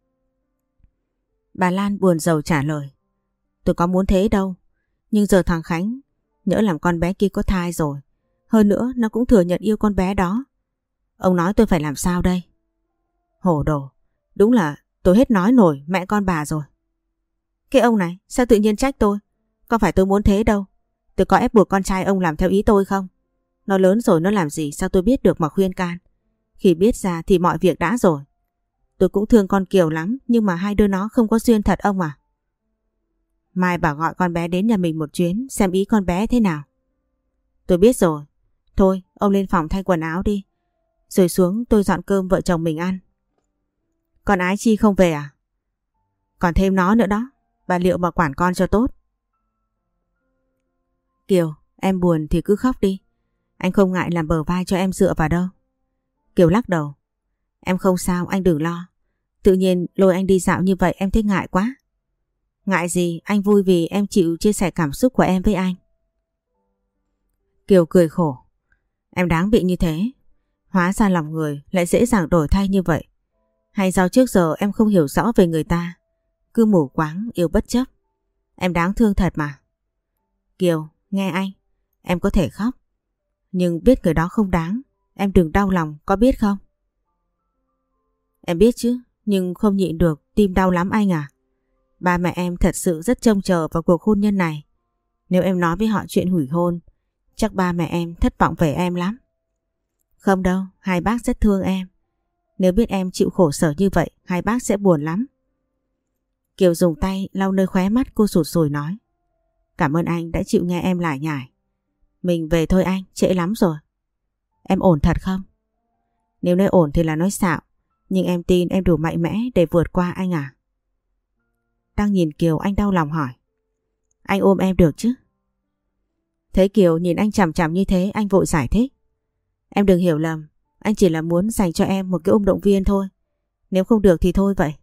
Bà Lan buồn rầu trả lời. Tôi có muốn thế đâu. Nhưng giờ thằng Khánh nhỡ làm con bé kia có thai rồi. Hơn nữa nó cũng thừa nhận yêu con bé đó. Ông nói tôi phải làm sao đây? Hổ đồ. Đúng là tôi hết nói nổi mẹ con bà rồi. Cái ông này sao tự nhiên trách tôi? Có phải tôi muốn thế đâu. Tôi có ép buộc con trai ông làm theo ý tôi không? Nó lớn rồi nó làm gì sao tôi biết được mà khuyên can. Khi biết ra thì mọi việc đã rồi. Tôi cũng thương con Kiều lắm. Nhưng mà hai đứa nó không có duyên thật ông à. Mai bà gọi con bé đến nhà mình một chuyến. Xem ý con bé thế nào. Tôi biết rồi. Thôi ông lên phòng thay quần áo đi. Rồi xuống tôi dọn cơm vợ chồng mình ăn. Còn Ái Chi không về à? Còn thêm nó nữa đó. Bà liệu mà quản con cho tốt. Kiều, em buồn thì cứ khóc đi. Anh không ngại làm bờ vai cho em dựa vào đâu. Kiều lắc đầu. Em không sao, anh đừng lo. Tự nhiên lôi anh đi dạo như vậy em thấy ngại quá. Ngại gì, anh vui vì em chịu chia sẻ cảm xúc của em với anh. Kiều cười khổ. Em đáng bị như thế. Hóa ra lòng người lại dễ dàng đổi thay như vậy. Hay do trước giờ em không hiểu rõ về người ta. Cứ mù quáng yêu bất chấp. Em đáng thương thật mà. Kiều, nghe anh. Em có thể khóc. Nhưng biết người đó không đáng. Em đừng đau lòng, có biết không? Em biết chứ. Nhưng không nhịn được, tim đau lắm anh à. Ba mẹ em thật sự rất trông chờ vào cuộc hôn nhân này. Nếu em nói với họ chuyện hủy hôn, chắc ba mẹ em thất vọng về em lắm. Không đâu, hai bác rất thương em. Nếu biết em chịu khổ sở như vậy, hai bác sẽ buồn lắm. Kiều dùng tay lau nơi khóe mắt cô sụt sùi nói. Cảm ơn anh đã chịu nghe em lải nhải. Mình về thôi anh, trễ lắm rồi. Em ổn thật không? Nếu nói ổn thì là nói xạo. Nhưng em tin em đủ mạnh mẽ để vượt qua anh à? Đang nhìn Kiều anh đau lòng hỏi. Anh ôm em được chứ? Thấy Kiều nhìn anh chằm chằm như thế anh vội giải thích. Em đừng hiểu lầm. Anh chỉ là muốn dành cho em một cái ôm động viên thôi. Nếu không được thì thôi vậy.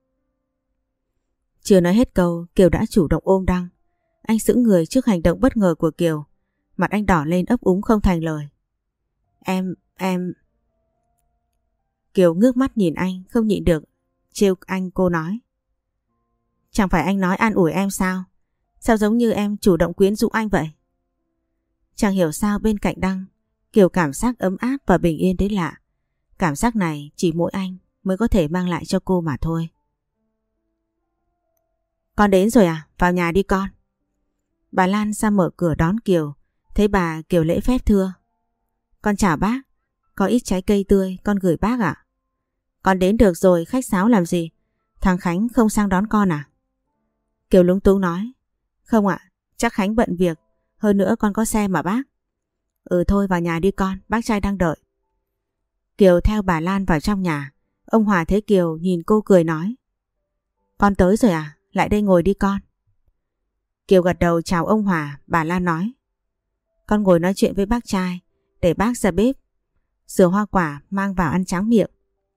Chưa nói hết câu Kiều đã chủ động ôm Đăng. Anh sững người trước hành động bất ngờ của Kiều. Mặt anh đỏ lên ấp úng không thành lời. Em, em... Kiều ngước mắt nhìn anh không nhịn được trêu anh cô nói. Chẳng phải anh nói an ủi em sao? Sao giống như em chủ động quyến rũ anh vậy? Chẳng hiểu sao bên cạnh Đăng, Kiều cảm giác ấm áp và bình yên đến lạ. Cảm giác này chỉ mỗi anh mới có thể mang lại cho cô mà thôi. Con đến rồi à? Vào nhà đi con. Bà Lan ra mở cửa đón Kiều. Thấy bà, Kiều lễ phép thưa. Con chào bác. Có ít trái cây tươi con gửi bác ạ. Con đến được rồi, khách sáo làm gì? Thằng Khánh không sang đón con à? Kiều lúng túng nói. Không ạ, chắc Khánh bận việc. Hơn nữa con có xe mà bác. Ừ thôi vào nhà đi con, bác trai đang đợi. Kiều theo bà Lan vào trong nhà. Ông Hòa thấy Kiều nhìn cô cười nói. Con tới rồi à? Lại đây ngồi đi con. Kiều gật đầu chào ông Hòa. Bà Lan nói. Con ngồi nói chuyện với bác trai, để bác ra bếp rửa hoa quả mang vào ăn tráng miệng.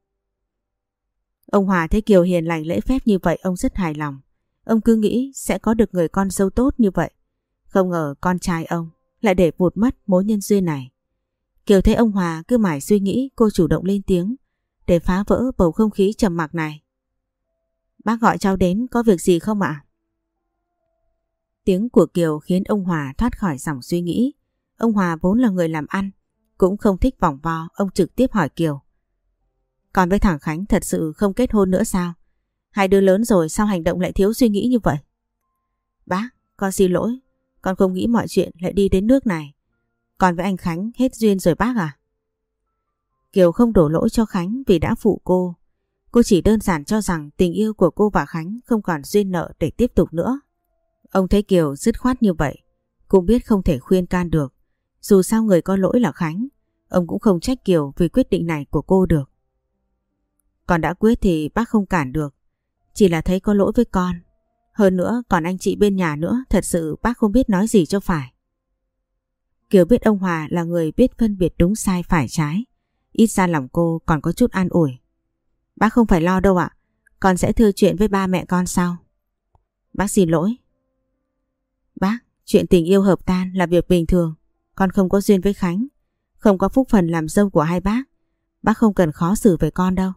Ông Hòa thấy Kiều hiền lành lễ phép như vậy ông rất hài lòng. Ông cứ nghĩ sẽ có được người con dâu tốt như vậy. Không ngờ con trai ông lại để vụt mất mối nhân duyên này. Kiều thấy ông Hòa cứ mãi suy nghĩ, cô chủ động lên tiếng để phá vỡ bầu không khí trầm mặc này. Bác gọi cháu đến có việc gì không ạ? Tiếng của Kiều khiến ông Hòa thoát khỏi dòng suy nghĩ. Ông Hòa vốn là người làm ăn, cũng không thích vòng vo, ông trực tiếp hỏi Kiều. Còn với thằng Khánh thật sự không kết hôn nữa sao? Hai đứa lớn rồi sao hành động lại thiếu suy nghĩ như vậy? Bác, con xin lỗi, con không nghĩ mọi chuyện lại đi đến nước này. Còn với anh Khánh hết duyên rồi bác à? Kiều không đổ lỗi cho Khánh vì đã phụ cô. Cô chỉ đơn giản cho rằng tình yêu của cô và Khánh không còn duyên nợ để tiếp tục nữa. Ông thấy Kiều dứt khoát như vậy, cũng biết không thể khuyên can được. Dù sao người có lỗi là Khánh, ông cũng không trách Kiều vì quyết định này của cô được. Con đã quyết thì bác không cản được, chỉ là thấy có lỗi với con. Hơn nữa còn anh chị bên nhà nữa, thật sự bác không biết nói gì cho phải. Kiều biết ông Hòa là người biết phân biệt đúng sai phải trái, ít ra lòng cô còn có chút an ủi. Bác không phải lo đâu ạ, con sẽ thưa chuyện với ba mẹ con sau. Bác xin lỗi. Bác, chuyện tình yêu hợp tan là việc bình thường. Con không có duyên với Khánh, không có phúc phần làm dâu của hai bác. Bác không cần khó xử với con đâu.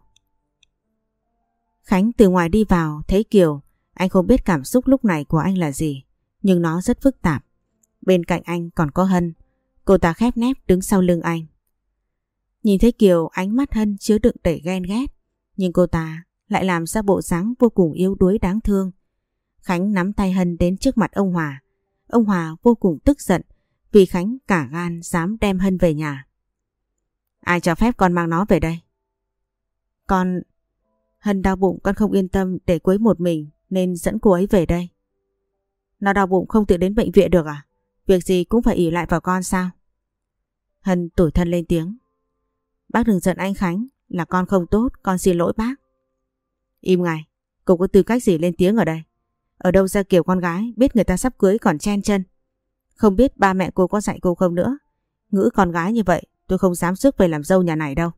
Khánh từ ngoài đi vào thấy Kiều. Anh không biết cảm xúc lúc này của anh là gì, nhưng nó rất phức tạp. Bên cạnh anh còn có Hân. Cô ta khép nép đứng sau lưng anh. Nhìn thấy Kiều, ánh mắt Hân chứa đựng đầy ghen ghét, nhưng cô ta lại làm ra bộ dáng vô cùng yếu đuối đáng thương. Khánh nắm tay Hân đến trước mặt ông Hòa. Ông Hòa vô cùng tức giận vì Khánh cả gan dám đem Hân về nhà. Ai cho phép con mang nó về đây? Con... Hân đau bụng, con không yên tâm để quấy một mình nên dẫn cô ấy về đây. Nó đau bụng không tự đến bệnh viện được à? Việc gì cũng phải ỷ lại vào con sao? Hân tủi thân lên tiếng. Bác đừng giận anh Khánh, là con không tốt, con xin lỗi bác. Im ngay, cô có tư cách gì lên tiếng ở đây? Ở đâu ra kiểu con gái biết người ta sắp cưới còn chen chân? Không biết ba mẹ cô có dạy cô không nữa. Ngữ con gái như vậy tôi không dám rước về làm dâu nhà này đâu.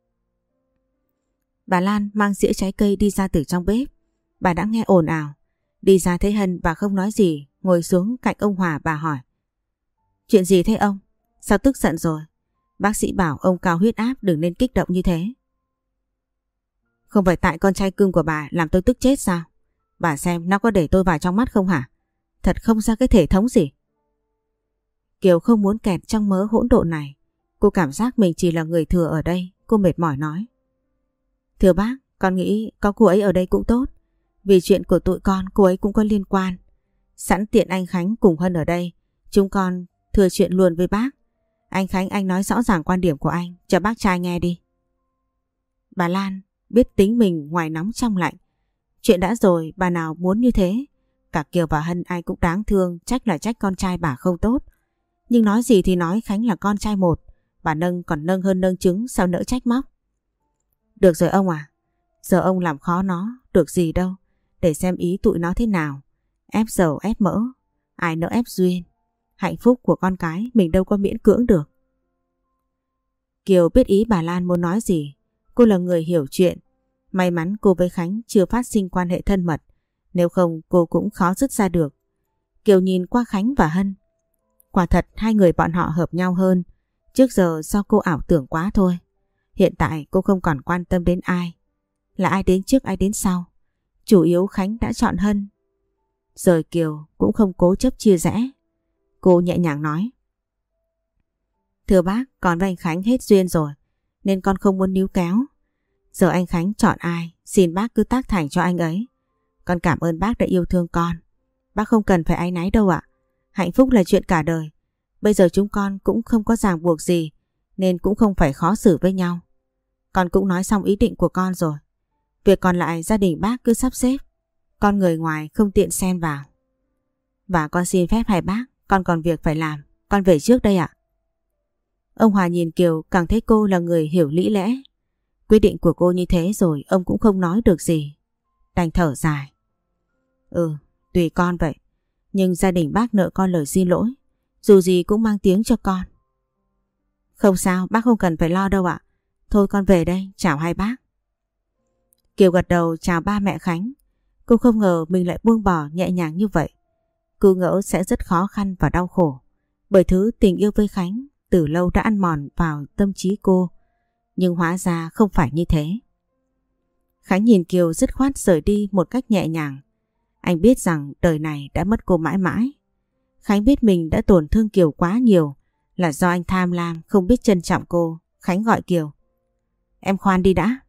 Bà Lan mang dĩa trái cây đi ra từ trong bếp. Bà đã nghe ồn ào. Đi ra thấy Hân bà không nói gì, ngồi xuống cạnh ông Hòa bà hỏi. Chuyện gì thế ông? Sao tức giận rồi? Bác sĩ bảo ông cao huyết áp, đừng nên kích động như thế. Không phải tại con trai cưng của bà làm tôi tức chết sao? Bà xem nó có để tôi vào trong mắt không hả? Thật không ra cái thể thống gì. Kiều không muốn kẹt trong mớ hỗn độn này. Cô cảm giác mình chỉ là người thừa ở đây. Cô mệt mỏi nói. Thưa bác, con nghĩ có cô ấy ở đây cũng tốt. Vì chuyện của tụi con cô ấy cũng có liên quan. Sẵn tiện anh Khánh cùng Hân ở đây, chúng con thừa chuyện luôn với bác. Anh Khánh anh nói rõ ràng quan điểm của anh cho bác trai nghe đi. Bà Lan biết tính mình ngoài nóng trong lạnh. Chuyện đã rồi bà nào muốn như thế. Cả Kiều và Hân ai cũng đáng thương, trách là trách con trai bà không tốt. Nhưng nói gì thì nói, Khánh là con trai một. Bà nâng còn nâng hơn nâng trứng, sao nỡ trách móc. Được rồi ông à, giờ ông làm khó nó, được gì đâu. Để xem ý tụi nó thế nào. Ép dầu ép mỡ, ai nỡ ép duyên. Hạnh phúc của con cái mình đâu có miễn cưỡng được. Kiều biết ý bà Lan muốn nói gì. Cô là người hiểu chuyện. May mắn cô với Khánh chưa phát sinh quan hệ thân mật. Nếu không cô cũng khó dứt ra được. Kiều nhìn qua Khánh và Hân. Quả thật hai người bọn họ hợp nhau hơn. Trước giờ do cô ảo tưởng quá thôi. Hiện tại cô không còn quan tâm đến ai. Là ai đến trước ai đến sau. Chủ yếu Khánh đã chọn Hân. Rồi Kiều cũng không cố chấp chia rẽ. Cô nhẹ nhàng nói. Thưa bác, con với anh Khánh hết duyên rồi, nên con không muốn níu kéo. Giờ anh Khánh chọn ai, xin bác cứ tác thành cho anh ấy. Con cảm ơn bác đã yêu thương con. Bác không cần phải áy náy đâu ạ. Hạnh phúc là chuyện cả đời. Bây giờ chúng con cũng không có ràng buộc gì, nên cũng không phải khó xử với nhau. Con cũng nói xong ý định của con rồi. Việc còn lại gia đình bác cứ sắp xếp. Con người ngoài không tiện xen vào. Và con xin phép hai bác, con còn việc phải làm. Con về trước đây ạ. Ông Hòa nhìn Kiều càng thấy cô là người hiểu lý lẽ. Quyết định của cô như thế rồi ông cũng không nói được gì. Đành thở dài. Ừ, tùy con vậy. Nhưng gia đình bác nợ con lời xin lỗi. Dù gì cũng mang tiếng cho con. Không sao, bác không cần phải lo đâu ạ. Thôi con về đây, chào hai bác. Kiều gật đầu chào ba mẹ Khánh. Cô không ngờ mình lại buông bỏ nhẹ nhàng như vậy. Cô ngỡ sẽ rất khó khăn và đau khổ. Bởi thứ tình yêu với Khánh từ lâu đã ăn mòn vào tâm trí cô. Nhưng hóa ra không phải như thế. Khánh nhìn Kiều dứt khoát rời đi một cách nhẹ nhàng. Anh biết rằng đời này đã mất cô mãi mãi. Khánh biết mình đã tổn thương Kiều quá nhiều, là do anh tham lam không biết trân trọng cô. Khánh gọi Kiều. Em khoan đi đã.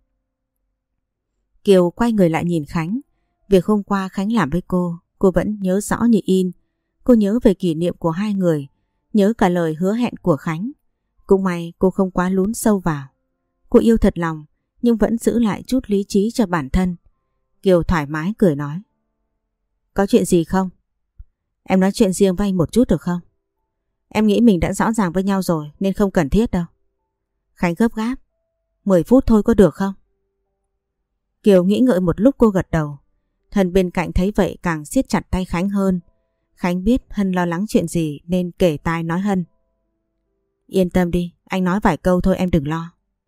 Kiều quay người lại nhìn Khánh. Việc hôm qua Khánh làm với cô, cô vẫn nhớ rõ như in. Cô nhớ về kỷ niệm của hai người, nhớ cả lời hứa hẹn của Khánh. Cũng may cô không quá lún sâu vào. Cô yêu thật lòng, nhưng vẫn giữ lại chút lý trí cho bản thân. Kiều thoải mái cười nói. Có chuyện gì không? Em nói chuyện riêng với anh một chút được không? Em nghĩ mình đã rõ ràng với nhau rồi nên không cần thiết đâu. Khánh gấp gáp. mười phút thôi có được không? Kiều nghĩ ngợi một lúc cô gật đầu. Hân bên cạnh thấy vậy càng siết chặt tay Khánh hơn. Khánh biết Hân lo lắng chuyện gì nên kể tai nói Hân. Yên tâm đi, anh nói vài câu thôi em đừng lo.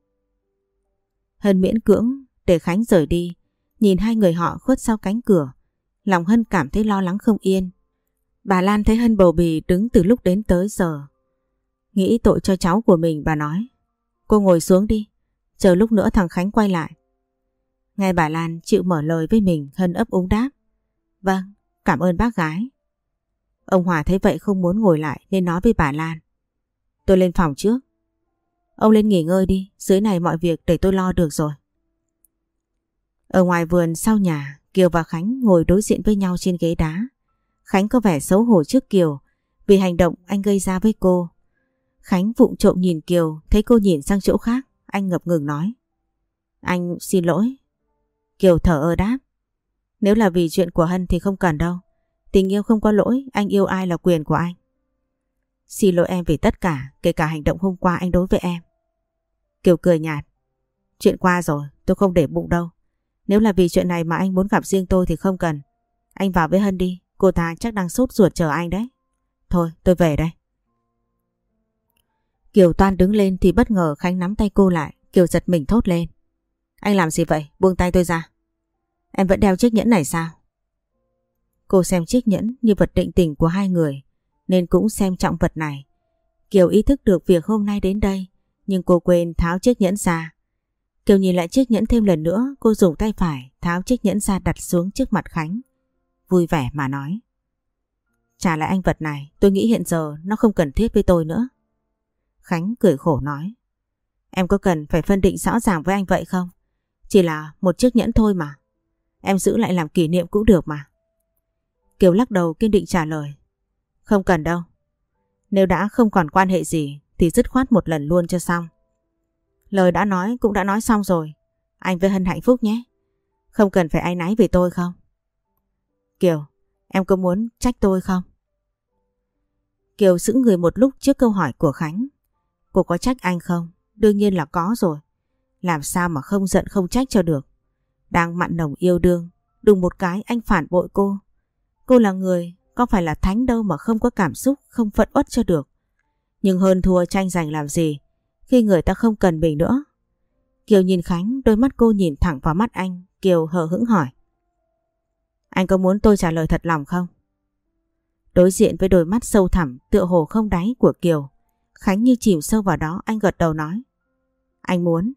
Hân miễn cưỡng để Khánh rời đi. Nhìn hai người họ khuất sau cánh cửa, lòng Hân cảm thấy lo lắng không yên. Bà Lan thấy Hân bầu bì đứng từ lúc đến tới giờ. Nghĩ tội cho cháu của mình, bà nói. Cô ngồi xuống đi, chờ lúc nữa thằng Khánh quay lại. Nghe bà Lan chịu mở lời với mình, Hân ấp úng đáp. Vâng, cảm ơn bác gái. Ông Hòa thấy vậy không muốn ngồi lại nên nói với bà Lan. Tôi lên phòng trước. Ông lên nghỉ ngơi đi, dưới này mọi việc để tôi lo được rồi. Ở ngoài vườn sau nhà, Kiều và Khánh ngồi đối diện với nhau trên ghế đá. Khánh có vẻ xấu hổ trước Kiều vì hành động anh gây ra với cô. Khánh vụng trộm nhìn Kiều, thấy cô nhìn sang chỗ khác, anh ngập ngừng nói. Anh xin lỗi. Kiều thở ơ đáp. Nếu là vì chuyện của Hân thì không cần đâu. Tình yêu không có lỗi, anh yêu ai là quyền của anh. Xin lỗi em vì tất cả, kể cả hành động hôm qua anh đối với em. Kiều cười nhạt. Chuyện qua rồi, tôi không để bụng đâu. Nếu là vì chuyện này mà anh muốn gặp riêng tôi thì không cần. Anh vào với Hân đi, cô ta chắc đang sốt ruột chờ anh đấy. Thôi, tôi về đây. Kiều toan đứng lên thì bất ngờ Khánh nắm tay cô lại. Kiều giật mình thốt lên. Anh làm gì vậy? Buông tay tôi ra. Em vẫn đeo chiếc nhẫn này sao? Cô xem chiếc nhẫn như vật định tình của hai người nên cũng xem trọng vật này. Kiều ý thức được việc hôm nay đến đây, nhưng cô quên tháo chiếc nhẫn ra. Kiều nhìn lại chiếc nhẫn thêm lần nữa, cô dùng tay phải tháo chiếc nhẫn ra đặt xuống trước mặt Khánh. Vui vẻ mà nói. Trả lại anh vật này, tôi nghĩ hiện giờ nó không cần thiết với tôi nữa. Khánh cười khổ nói. Em có cần phải phân định rõ ràng với anh vậy không? Chỉ là một chiếc nhẫn thôi mà. Em giữ lại làm kỷ niệm cũng được mà. Kiều lắc đầu kiên định trả lời. Không cần đâu. Nếu đã không còn quan hệ gì thì dứt khoát một lần luôn cho xong. Lời đã nói cũng đã nói xong rồi. Anh với Hân hạnh phúc nhé. Không cần phải áy náy về tôi không? Kiều, em có muốn trách tôi không? Kiều sững người một lúc trước câu hỏi của Khánh. Cô có trách anh không? Đương nhiên là có rồi. Làm sao mà không giận không trách cho được. Đang mặn nồng yêu đương, đùng một cái anh phản bội cô. Cô là người, có phải là thánh đâu mà không có cảm xúc, không phẫn uất cho được. Nhưng hơn thua tranh giành làm gì khi người ta không cần mình nữa. Kiều nhìn Khánh, đôi mắt cô nhìn thẳng vào mắt anh. Kiều hờ hững hỏi. Anh có muốn tôi trả lời thật lòng không? Đối diện với đôi mắt sâu thẳm tựa hồ không đáy của Kiều, Khánh như chìm sâu vào đó. Anh gật đầu nói. Anh muốn.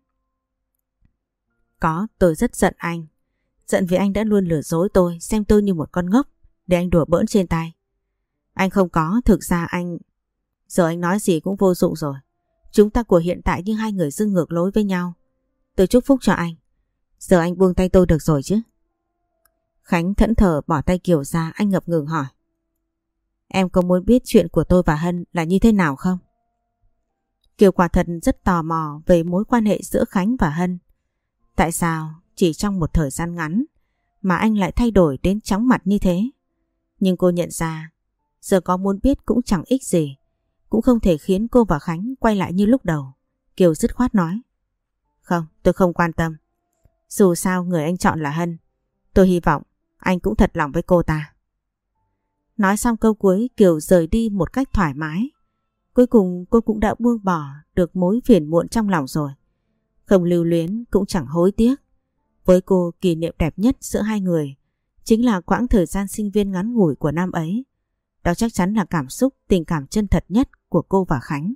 Có, tôi rất giận anh. Giận vì anh đã luôn lừa dối tôi, xem tôi như một con ngốc để anh đùa bỡn trên tay. Anh không có, thực ra anh... Giờ anh nói gì cũng vô dụng rồi. Chúng ta của hiện tại như hai người dưng ngược lối với nhau. Tôi chúc phúc cho anh. Giờ anh buông tay tôi được rồi chứ? Khánh thẫn thờ bỏ tay Kiều ra, anh ngập ngừng hỏi. Em có muốn biết chuyện của tôi và Hân là như thế nào không? Kiều quả thật rất tò mò về mối quan hệ giữa Khánh và Hân. Tại sao chỉ trong một thời gian ngắn mà anh lại thay đổi đến chóng mặt như thế? Nhưng cô nhận ra giờ có muốn biết cũng chẳng ích gì, cũng không thể khiến cô và Khánh quay lại như lúc đầu. Kiều dứt khoát nói. Không, tôi không quan tâm. Dù sao người anh chọn là Hân. Tôi hy vọng anh cũng thật lòng với cô ta. Nói xong câu cuối, Kiều rời đi một cách thoải mái. Cuối cùng cô cũng đã buông bỏ được mối phiền muộn trong lòng rồi. Không lưu luyến cũng chẳng hối tiếc. Với cô, kỷ niệm đẹp nhất giữa hai người chính là quãng thời gian sinh viên ngắn ngủi của năm ấy. Đó chắc chắn là cảm xúc, tình cảm chân thật nhất của cô và Khánh.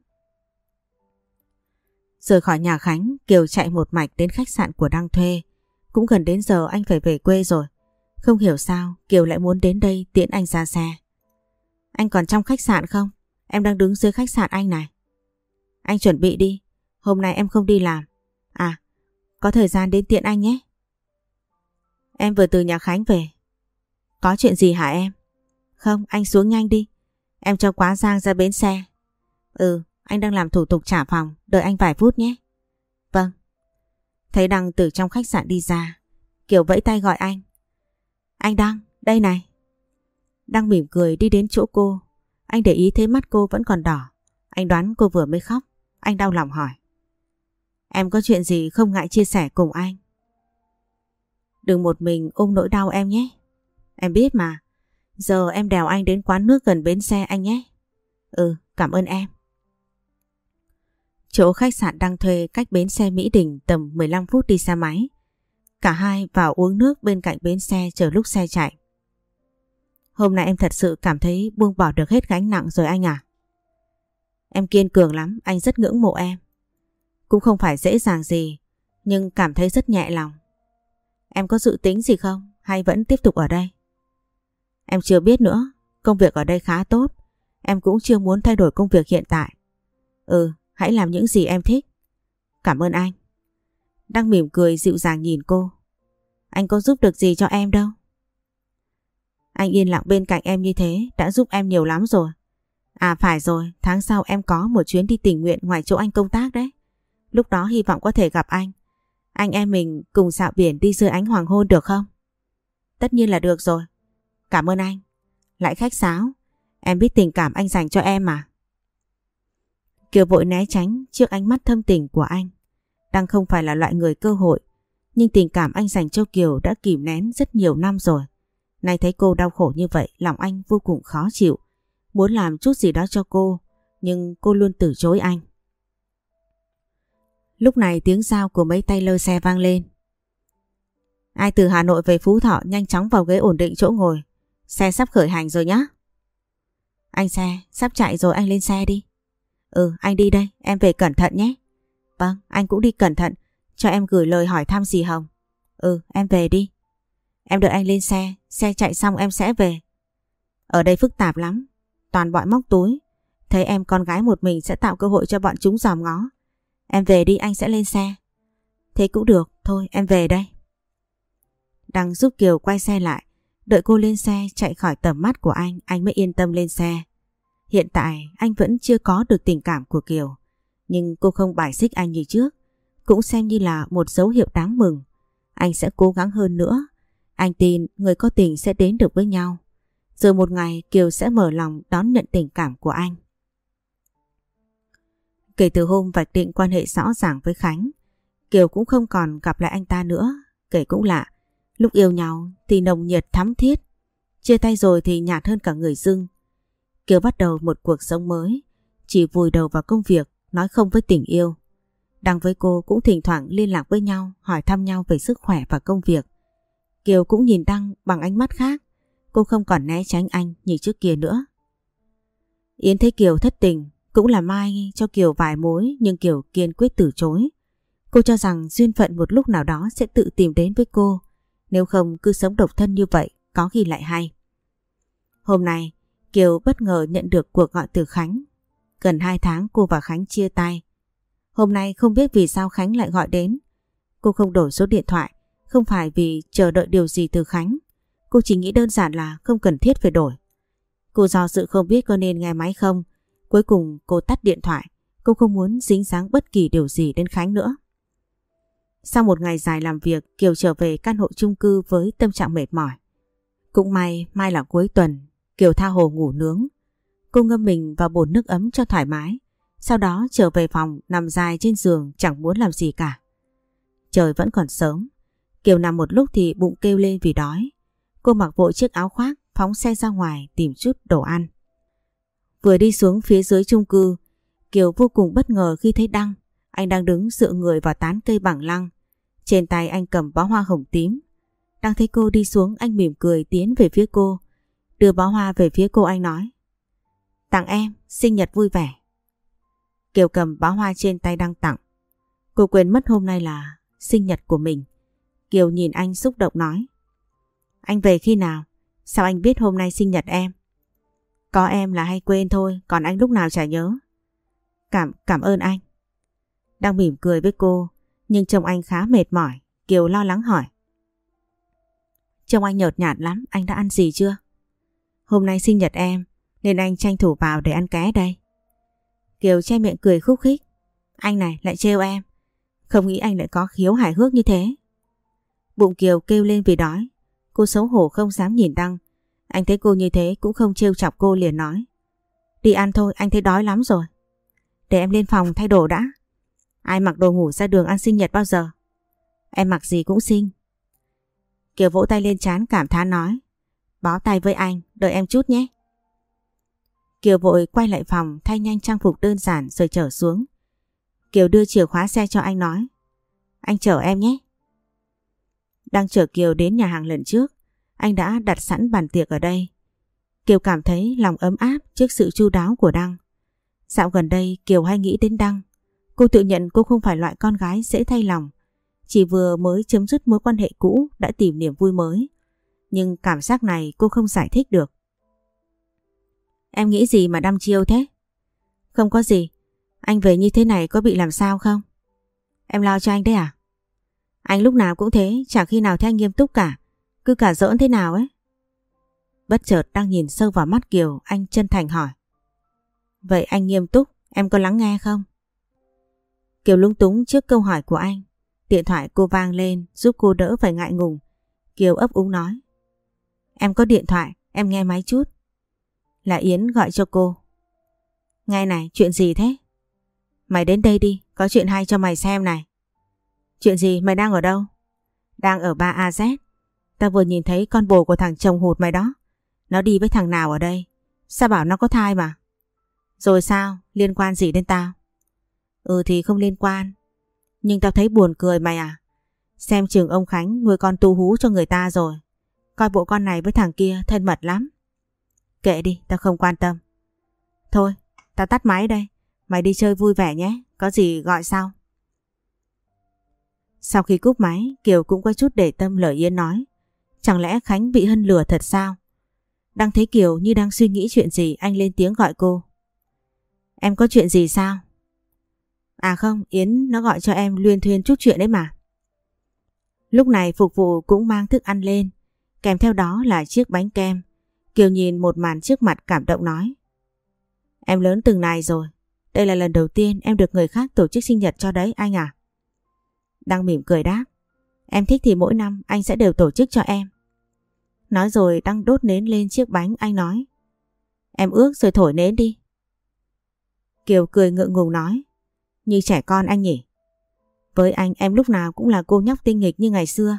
Rời khỏi nhà Khánh, Kiều chạy một mạch đến khách sạn của Đăng thuê. Cũng gần đến giờ anh phải về quê rồi. Không hiểu sao Kiều lại muốn đến đây tiễn anh ra xe. Anh còn trong khách sạn không? Em đang đứng dưới khách sạn anh này. Anh chuẩn bị đi. Hôm nay em không đi làm. À, có thời gian đến tiễn anh nhé. Em vừa từ nhà Khánh về. Có chuyện gì hả em? Không, anh xuống nhanh đi. Em cho Quá Giang ra bến xe. Ừ, anh đang làm thủ tục trả phòng. Đợi anh vài phút nhé. Vâng. Thấy Đăng từ trong khách sạn đi ra, Kiều vẫy tay gọi anh. Anh Đăng, đây này. Đăng mỉm cười đi đến chỗ cô. Anh để ý thấy mắt cô vẫn còn đỏ. Anh đoán cô vừa mới khóc. Anh đau lòng hỏi. Em có chuyện gì không ngại chia sẻ cùng anh? Đừng một mình ôm nỗi đau em nhé. Em biết mà. Giờ em đèo anh đến quán nước gần bến xe anh nhé. Ừ, cảm ơn em. Chỗ khách sạn Đăng thuê cách bến xe Mỹ Đình tầm mười lăm phút đi xe máy. Cả hai vào uống nước bên cạnh bến xe chờ lúc xe chạy. Hôm nay em thật sự cảm thấy buông bỏ được hết gánh nặng rồi anh à? Em kiên cường lắm, anh rất ngưỡng mộ em. Cũng không phải dễ dàng gì, nhưng cảm thấy rất nhẹ lòng. Em có dự tính gì không? Hay vẫn tiếp tục ở đây? Em chưa biết nữa, công việc ở đây khá tốt. Em cũng chưa muốn thay đổi công việc hiện tại. Ừ, hãy làm những gì em thích. Cảm ơn anh. Đang mỉm cười dịu dàng nhìn cô. Anh có giúp được gì cho em đâu. Anh yên lặng bên cạnh em như thế đã giúp em nhiều lắm rồi. À phải rồi, tháng sau em có một chuyến đi tình nguyện ngoài chỗ anh công tác đấy. Lúc đó hy vọng có thể gặp anh. Anh em mình cùng dạo biển đi dưới ánh hoàng hôn được không? Tất nhiên là được rồi. Cảm ơn anh. Lại khách sáo. Em biết tình cảm anh dành cho em mà. Kiều vội né tránh trước ánh mắt thâm tình của anh. Đang không phải là loại người cơ hội, nhưng tình cảm anh dành cho Kiều đã kìm nén rất nhiều năm rồi. Nay thấy cô đau khổ như vậy, lòng anh vô cùng khó chịu. Muốn làm chút gì đó cho cô, nhưng cô luôn từ chối anh. Lúc này tiếng dao của mấy tay lơ xe vang lên. Ai từ Hà Nội về Phú Thọ nhanh chóng vào ghế ổn định chỗ ngồi. Xe sắp khởi hành rồi nhá. Anh xe, sắp chạy rồi, anh lên xe đi. Ừ, anh đi đây, em về cẩn thận nhé. Vâng, anh cũng đi cẩn thận. Cho em gửi lời hỏi thăm dì Hồng. Ừ, em về đi. Em đợi anh lên xe, xe chạy xong em sẽ về. Ở đây phức tạp lắm, toàn bọn móc túi. Thấy em con gái một mình sẽ tạo cơ hội cho bọn chúng dòm ngó. Em về đi, anh sẽ lên xe. Thế cũng được, thôi em về đây. Đăng giúp Kiều quay xe lại. Đợi cô lên xe chạy khỏi tầm mắt của anh, anh mới yên tâm lên xe. Hiện tại anh vẫn chưa có được tình cảm của Kiều, nhưng cô không bài xích anh như trước, cũng xem như là một dấu hiệu đáng mừng. Anh sẽ cố gắng hơn nữa. Anh tin người có tình sẽ đến được với nhau. Rồi một ngày Kiều sẽ mở lòng đón nhận tình cảm của anh. Kể từ hôm vạch định quan hệ rõ ràng với Khánh, Kiều cũng không còn gặp lại anh ta nữa. Kể cũng lạ, lúc yêu nhau thì nồng nhiệt thắm thiết, chia tay rồi thì nhạt hơn cả người dưng. Kiều bắt đầu một cuộc sống mới, chỉ vùi đầu vào công việc, nói không với tình yêu. Đăng với cô cũng thỉnh thoảng liên lạc với nhau, hỏi thăm nhau về sức khỏe và công việc. Kiều cũng nhìn Đăng bằng ánh mắt khác, cô không còn né tránh anh như trước kia nữa. Yến thấy Kiều thất tình, cũng là mai cho Kiều vài mối, nhưng Kiều kiên quyết từ chối. Cô cho rằng duyên phận một lúc nào đó sẽ tự tìm đến với cô, nếu không cứ sống độc thân như vậy có khi lại hay. Hôm nay Kiều bất ngờ nhận được cuộc gọi từ Khánh. Gần hai tháng cô và Khánh chia tay. Hôm nay không biết vì sao Khánh lại gọi đến. Cô không đổi số điện thoại, không phải vì chờ đợi điều gì từ Khánh. Cô chỉ nghĩ đơn giản là không cần thiết phải đổi. Cô do dự không biết có nên nghe máy không. Cuối cùng cô tắt điện thoại. Cô không muốn dính dáng bất kỳ điều gì đến Khánh nữa. Sau một ngày dài làm việc, Kiều trở về căn hộ chung cư với tâm trạng mệt mỏi. Cũng may, mai là cuối tuần, Kiều tha hồ ngủ nướng. Cô ngâm mình vào bồn nước ấm cho thoải mái. Sau đó trở về phòng nằm dài trên giường chẳng muốn làm gì cả. Trời vẫn còn sớm. Kiều nằm một lúc thì bụng kêu lên vì đói. Cô mặc vội chiếc áo khoác, phóng xe ra ngoài tìm chút đồ ăn. Vừa đi xuống phía dưới chung cư, Kiều vô cùng bất ngờ khi thấy Đăng. Anh đang đứng dựa người vào tán cây bằng lăng. Trên tay anh cầm bó hoa hồng tím. Đăng thấy cô đi xuống, anh mỉm cười tiến về phía cô. Đưa bó hoa về phía cô, anh nói: "Tặng em, sinh nhật vui vẻ." Kiều cầm bó hoa trên tay Đăng tặng. Cô quên mất hôm nay là sinh nhật của mình. Kiều nhìn anh xúc động nói: "Anh về khi nào? Sao anh biết hôm nay sinh nhật em?" "Có em là hay quên thôi, còn anh lúc nào chả nhớ." Cảm, cảm ơn anh." Đang mỉm cười với cô, nhưng trông anh khá mệt mỏi. Kiều lo lắng hỏi: "Trông anh nhợt nhạt lắm, anh đã ăn gì chưa?" "Hôm nay sinh nhật em, nên anh tranh thủ vào để ăn ké đây." Kiều che miệng cười khúc khích: "Anh này lại trêu em, không nghĩ anh lại có khiếu hài hước như thế." Bụng Kiều kêu lên vì đói. Cô xấu hổ không dám nhìn Đăng. Anh thấy cô như thế cũng không trêu chọc cô, liền nói: "Đi ăn thôi, anh thấy đói lắm rồi." "Để em lên phòng thay đồ đã." "Ai mặc đồ ngủ ra đường ăn sinh nhật bao giờ?" "Em mặc gì cũng xinh." Kiều vỗ tay lên trán cảm thán nói: "Bó tay với anh, đợi em chút nhé." Kiều vội quay lại phòng thay nhanh trang phục đơn giản rồi trở xuống. Kiều đưa chìa khóa xe cho anh nói: "Anh chở em nhé." Đang chở Kiều đến nhà hàng lần trước, anh đã đặt sẵn bàn tiệc ở đây. Kiều cảm thấy lòng ấm áp trước sự chu đáo của Đăng. Dạo gần đây Kiều hay nghĩ đến Đăng. Cô tự nhận cô không phải loại con gái dễ thay lòng. Chỉ vừa mới chấm dứt mối quan hệ cũ đã tìm niềm vui mới. Nhưng cảm giác này cô không giải thích được. "Em nghĩ gì mà đăm chiêu thế?" "Không có gì. Anh về như thế này có bị làm sao không?" "Em lo cho anh đấy à?" "Anh lúc nào cũng thế, chẳng khi nào thấy anh nghiêm túc cả. Cứ cả giỡn thế nào ấy." Bất chợt đang nhìn sâu vào mắt Kiều, anh chân thành hỏi: "Vậy anh nghiêm túc, em có lắng nghe không?" Kiều lúng túng trước câu hỏi của anh. Điện thoại cô vang lên giúp cô đỡ phải ngại ngùng. Kiều ấp úng nói: "Em có điện thoại, em nghe máy chút." Là Yến gọi cho cô. "Nghe này, chuyện gì thế?" "Mày đến đây đi, có chuyện hay cho mày xem này." "Chuyện gì, mày đang ở đâu?" "Đang ở ba a dét. Tao vừa nhìn thấy con bồ của thằng chồng hụt mày đó. Nó đi với thằng nào ở đây? Sao bảo nó có thai mà?" "Rồi sao, liên quan gì đến tao?" "Ừ thì không liên quan. Nhưng tao thấy buồn cười mày à. Xem chừng ông Khánh nuôi con tu hú cho người ta rồi. Coi bộ con này với thằng kia thân mật lắm." "Kệ đi, tao không quan tâm." "Thôi, tao tắt máy đây. Mày đi chơi vui vẻ nhé, có gì gọi sau." Sau khi cúp máy, Kiều cũng có chút để tâm lời Yến nói. Chẳng lẽ Khánh bị Hân lừa thật sao? Đang thấy Kiều như đang suy nghĩ chuyện gì, anh lên tiếng gọi cô. "Em có chuyện gì sao?" "À không, Yến nó gọi cho em luyên thuyên chút chuyện đấy mà." Lúc này phục vụ cũng mang thức ăn lên, kèm theo đó là chiếc bánh kem. Kiều nhìn một màn trước mặt cảm động nói: "Em lớn từng này rồi, đây là lần đầu tiên em được người khác tổ chức sinh nhật cho đấy anh à." Đang mỉm cười đáp: "Em thích thì mỗi năm anh sẽ đều tổ chức cho em." Nói rồi đang đốt nến lên chiếc bánh, anh nói: "Em ước rồi thổi nến đi." Kiều cười ngượng ngùng nói: "Như trẻ con anh nhỉ. Với anh em lúc nào cũng là cô nhóc tinh nghịch như ngày xưa."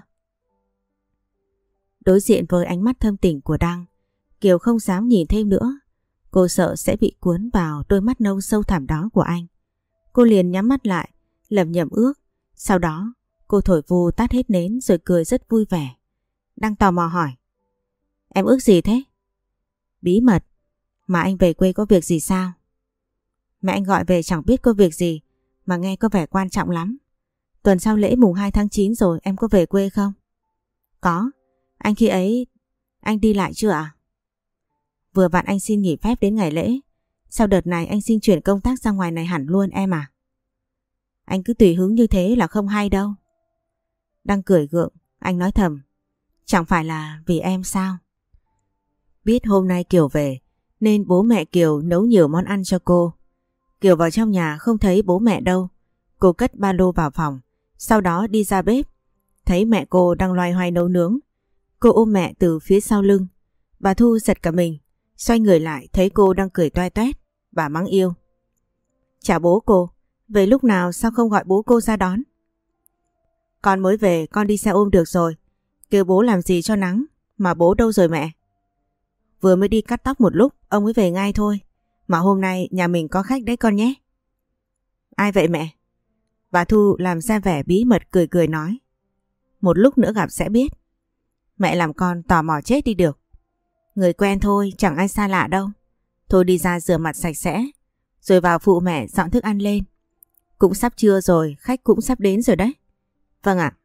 Đối diện với ánh mắt thâm tình của Đăng, Kiều không dám nhìn thêm nữa. Cô sợ sẽ bị cuốn vào đôi mắt nâu sâu thẳm đó của anh. Cô liền nhắm mắt lại, lẩm nhẩm ước. Sau đó cô thổi vù tắt hết nến rồi cười rất vui vẻ. Đăng tò mò hỏi: "Em ước gì thế?" "Bí mật. Mà anh về quê có việc gì sao?" "Mẹ anh gọi về chẳng biết có việc gì, mà nghe có vẻ quan trọng lắm. Tuần sau lễ mùng hai tháng chín rồi, em có về quê không?" "Có. Anh khi ấy anh đi lại chưa ạ?" vừa vặn anh xin nghỉ phép đến ngày lễ. Sau đợt này anh xin chuyển công tác ra ngoài này hẳn luôn em à. Anh cứ tùy hứng như thế là không hay đâu. Đang cười gượng, anh nói thầm. Chẳng phải là vì em sao? Biết hôm nay Kiều về nên bố mẹ Kiều nấu nhiều món ăn cho cô. Kiều vào trong nhà không thấy bố mẹ đâu. Cô cất ba lô vào phòng, sau đó đi ra bếp. Thấy mẹ cô đang loay hoay nấu nướng. Cô ôm mẹ từ phía sau lưng. Bà Thu giật cả mình, xoay người lại thấy cô đang cười toe toét. Bà mắng yêu. Chào bố cô, về lúc nào sao không gọi bố cô ra đón? Con mới về, con đi xe ôm được rồi. Kêu bố làm gì cho nắng, mà bố đâu rồi mẹ? Vừa mới đi cắt tóc một lúc, ông ấy về ngay thôi. Mà hôm nay nhà mình có khách đấy con nhé. Ai vậy mẹ? Bà Thu làm ra vẻ bí mật cười cười nói. Một lúc nữa gặp sẽ biết. Mẹ làm con tò mò chết đi được. Người quen thôi, chẳng ai xa lạ đâu. Thôi đi ra rửa mặt sạch sẽ, rồi vào phụ mẹ dọn thức ăn lên. Cũng sắp trưa rồi, khách cũng sắp đến rồi đấy. Vâng ạ.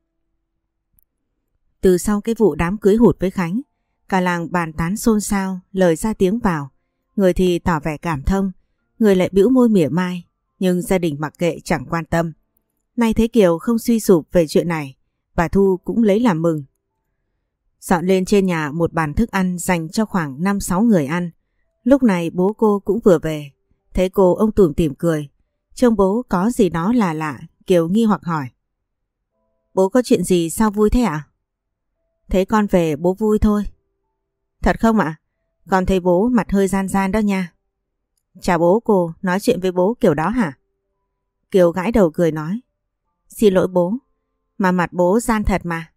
Từ sau cái vụ đám cưới hụt với Khánh, cả làng bàn tán xôn xao, lời ra tiếng vào. Người thì tỏ vẻ cảm thông, người lại bĩu môi mỉa mai. Nhưng gia đình mặc kệ chẳng quan tâm. Nay thấy Kiều không suy sụp về chuyện này, bà Thu cũng lấy làm mừng. Dọn lên trên nhà một bàn thức ăn dành cho khoảng năm sáu người ăn. Lúc này bố cô cũng vừa về. Thấy cô ông tủm tỉm cười. Trông bố có gì đó là lạ, Kiều nghi hoặc hỏi. Bố có chuyện gì sao vui thế ạ? Thấy con về bố vui thôi. Thật không ạ? Con thấy bố mặt hơi gian gian đó nha. Chào bố cô, nói chuyện với bố kiểu đó hả? Kiều gãi đầu cười nói. Xin lỗi bố, mà mặt bố gian thật mà.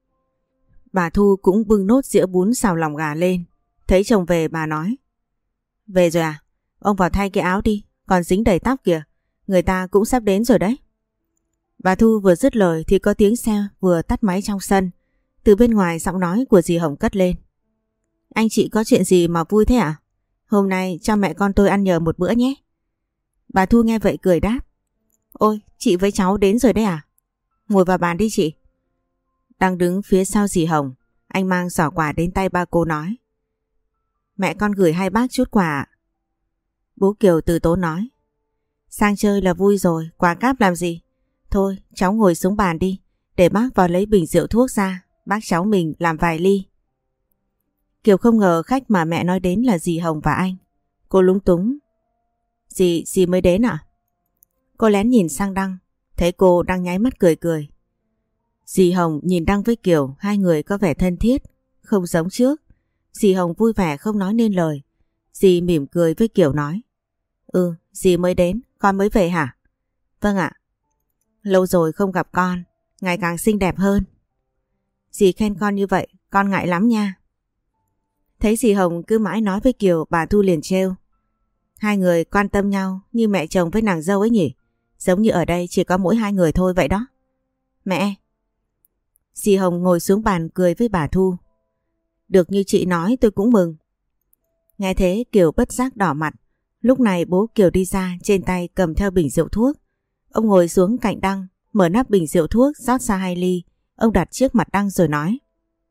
Bà Thu cũng bưng nốt dĩa bún xào lòng gà lên. Thấy chồng về bà nói. Về rồi à? Ông vào thay cái áo đi, còn dính đầy tóc kìa. Người ta cũng sắp đến rồi đấy. Bà Thu vừa dứt lời thì có tiếng xe vừa tắt máy trong sân. Từ bên ngoài giọng nói của dì Hồng cất lên. Anh chị có chuyện gì mà vui thế ạ? À? Hôm nay cho mẹ con tôi ăn nhờ một bữa nhé. Bà Thu nghe vậy cười đáp. Ôi, chị với cháu đến rồi đấy à? Ngồi vào bàn đi chị. Đang đứng phía sau dì Hồng, anh mang giỏ quà đến tay ba cô nói. Mẹ con gửi hai bác chút quà ạ. Bố Kiều từ tốn nói. Sang chơi là vui rồi, quà cáp làm gì? Thôi, cháu ngồi xuống bàn đi, để bác vào lấy bình rượu thuốc ra, bác cháu mình làm vài ly. Kiều không ngờ khách mà mẹ nói đến là dì Hồng và anh. Cô lúng túng. Dì, dì mới đến à? Cô lén nhìn sang Đăng, thấy cô đang nháy mắt cười cười. Dì Hồng nhìn Đăng với Kiều, hai người có vẻ thân thiết, không giống trước. Dì Hồng vui vẻ không nói nên lời. Dì mỉm cười với Kiều nói. Ừ, dì mới đến, con mới về hả? Vâng ạ. Lâu rồi không gặp con, ngày càng xinh đẹp hơn. Dì khen con như vậy, con ngại lắm nha. Thấy dì Hồng cứ mãi nói với Kiều, bà Thu liền trêu. Hai người quan tâm nhau như mẹ chồng với nàng dâu ấy nhỉ? Giống như ở đây chỉ có mỗi hai người thôi vậy đó. Mẹ! Dì Hồng ngồi xuống bàn cười với bà Thu. Được như chị nói tôi cũng mừng. Nghe thế Kiều bất giác đỏ mặt. Lúc này bố Kiều đi ra, trên tay cầm theo bình rượu thuốc. Ông ngồi xuống cạnh Đăng, mở nắp bình rượu thuốc rót ra hai ly. Ông đặt trước mặt Đăng rồi nói.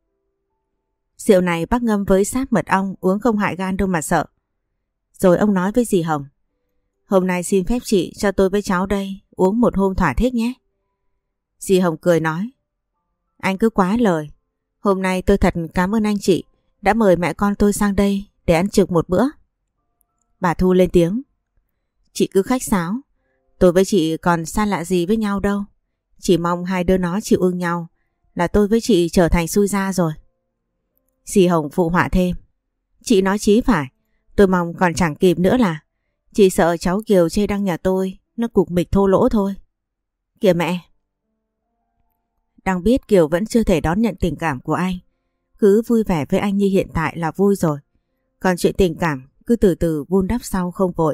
Rượu này bác ngâm với sáp mật ong, uống không hại gan đâu mà sợ. Rồi ông nói với dì Hồng. Hôm nay xin phép chị cho tôi với cháu đây uống một hôm thỏa thích nhé. Dì Hồng cười nói. Anh cứ quá lời. Hôm nay tôi thật cảm ơn anh chị đã mời mẹ con tôi sang đây để ăn trực một bữa. Bà Thu lên tiếng. Chị cứ khách sáo. Tôi với chị còn xa lạ gì với nhau đâu. Chỉ mong hai đứa nó chịu ưng nhau là tôi với chị trở thành xui gia rồi. Dì Hồng phụ họa thêm. Chị nói chí phải. Tôi mong còn chẳng kịp nữa là chị sợ cháu Kiều chê Đăng nhà tôi nó cục mịch thô lỗ thôi. Kìa mẹ! Đang biết Kiều vẫn chưa thể đón nhận tình cảm của anh. Cứ vui vẻ với anh như hiện tại là vui rồi. Còn chuyện tình cảm cứ từ từ vun đắp sau không vội.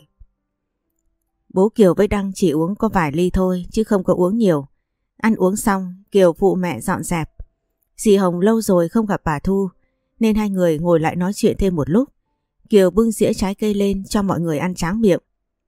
Bố Kiều với Đăng chỉ uống có vài ly thôi chứ không có uống nhiều. Ăn uống xong Kiều phụ mẹ dọn dẹp. Dì Hồng lâu rồi không gặp bà Thu nên hai người ngồi lại nói chuyện thêm một lúc. Kiều bưng dĩa trái cây lên cho mọi người ăn tráng miệng.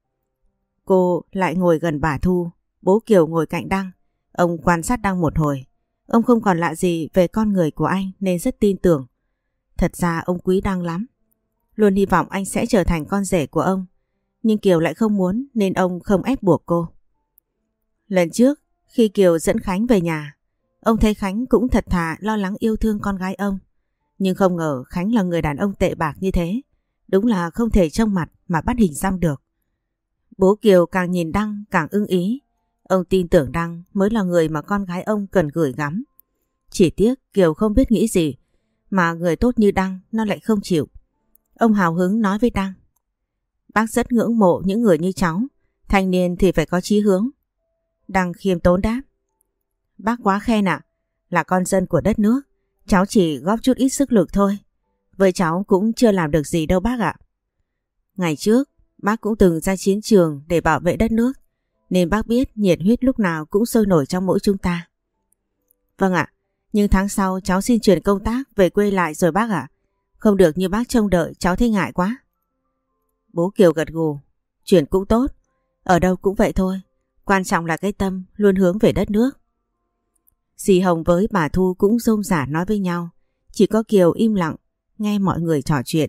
Cô lại ngồi gần bà Thu. Bố Kiều ngồi cạnh Đăng. Ông quan sát Đăng một hồi. Ông không còn lạ gì về con người của anh nên rất tin tưởng. Thật ra ông quý Đăng lắm. luôn hy vọng anh sẽ trở thành con rể của ông. Nhưng Kiều lại không muốn nên ông không ép buộc cô. Lần trước, khi Kiều dẫn Khánh về nhà, ông thấy Khánh cũng thật thà lo lắng yêu thương con gái ông. Nhưng không ngờ Khánh là người đàn ông tệ bạc như thế. Đúng là không thể trông mặt mà bắt hình xăm được. Bố Kiều càng nhìn Đăng càng ưng ý. Ông tin tưởng Đăng mới là người mà con gái ông cần gửi gắm. Chỉ tiếc Kiều không biết nghĩ gì, mà người tốt như Đăng nó lại không chịu. Ông hào hứng nói với Đăng: bác rất ngưỡng mộ những người như cháu, thanh niên thì phải có chí hướng. Đăng khiêm tốn đáp: bác quá khen ạ, là con dân của đất nước, cháu chỉ góp chút ít sức lực thôi. Với cháu cũng chưa làm được gì đâu bác ạ. Ngày trước, bác cũng từng ra chiến trường để bảo vệ đất nước, nên bác biết nhiệt huyết lúc nào cũng sôi nổi trong mỗi chúng ta. Vâng ạ, nhưng tháng sau cháu xin chuyển công tác về quê lại rồi bác ạ. Không được như bác trông đợi cháu thấy ngại quá. Bố Kiều gật gù: chuyển cũng tốt, ở đâu cũng vậy thôi. Quan trọng là cái tâm luôn hướng về đất nước. Dì Hồng với bà Thu cũng rôm rả nói với nhau. Chỉ có Kiều im lặng nghe mọi người trò chuyện.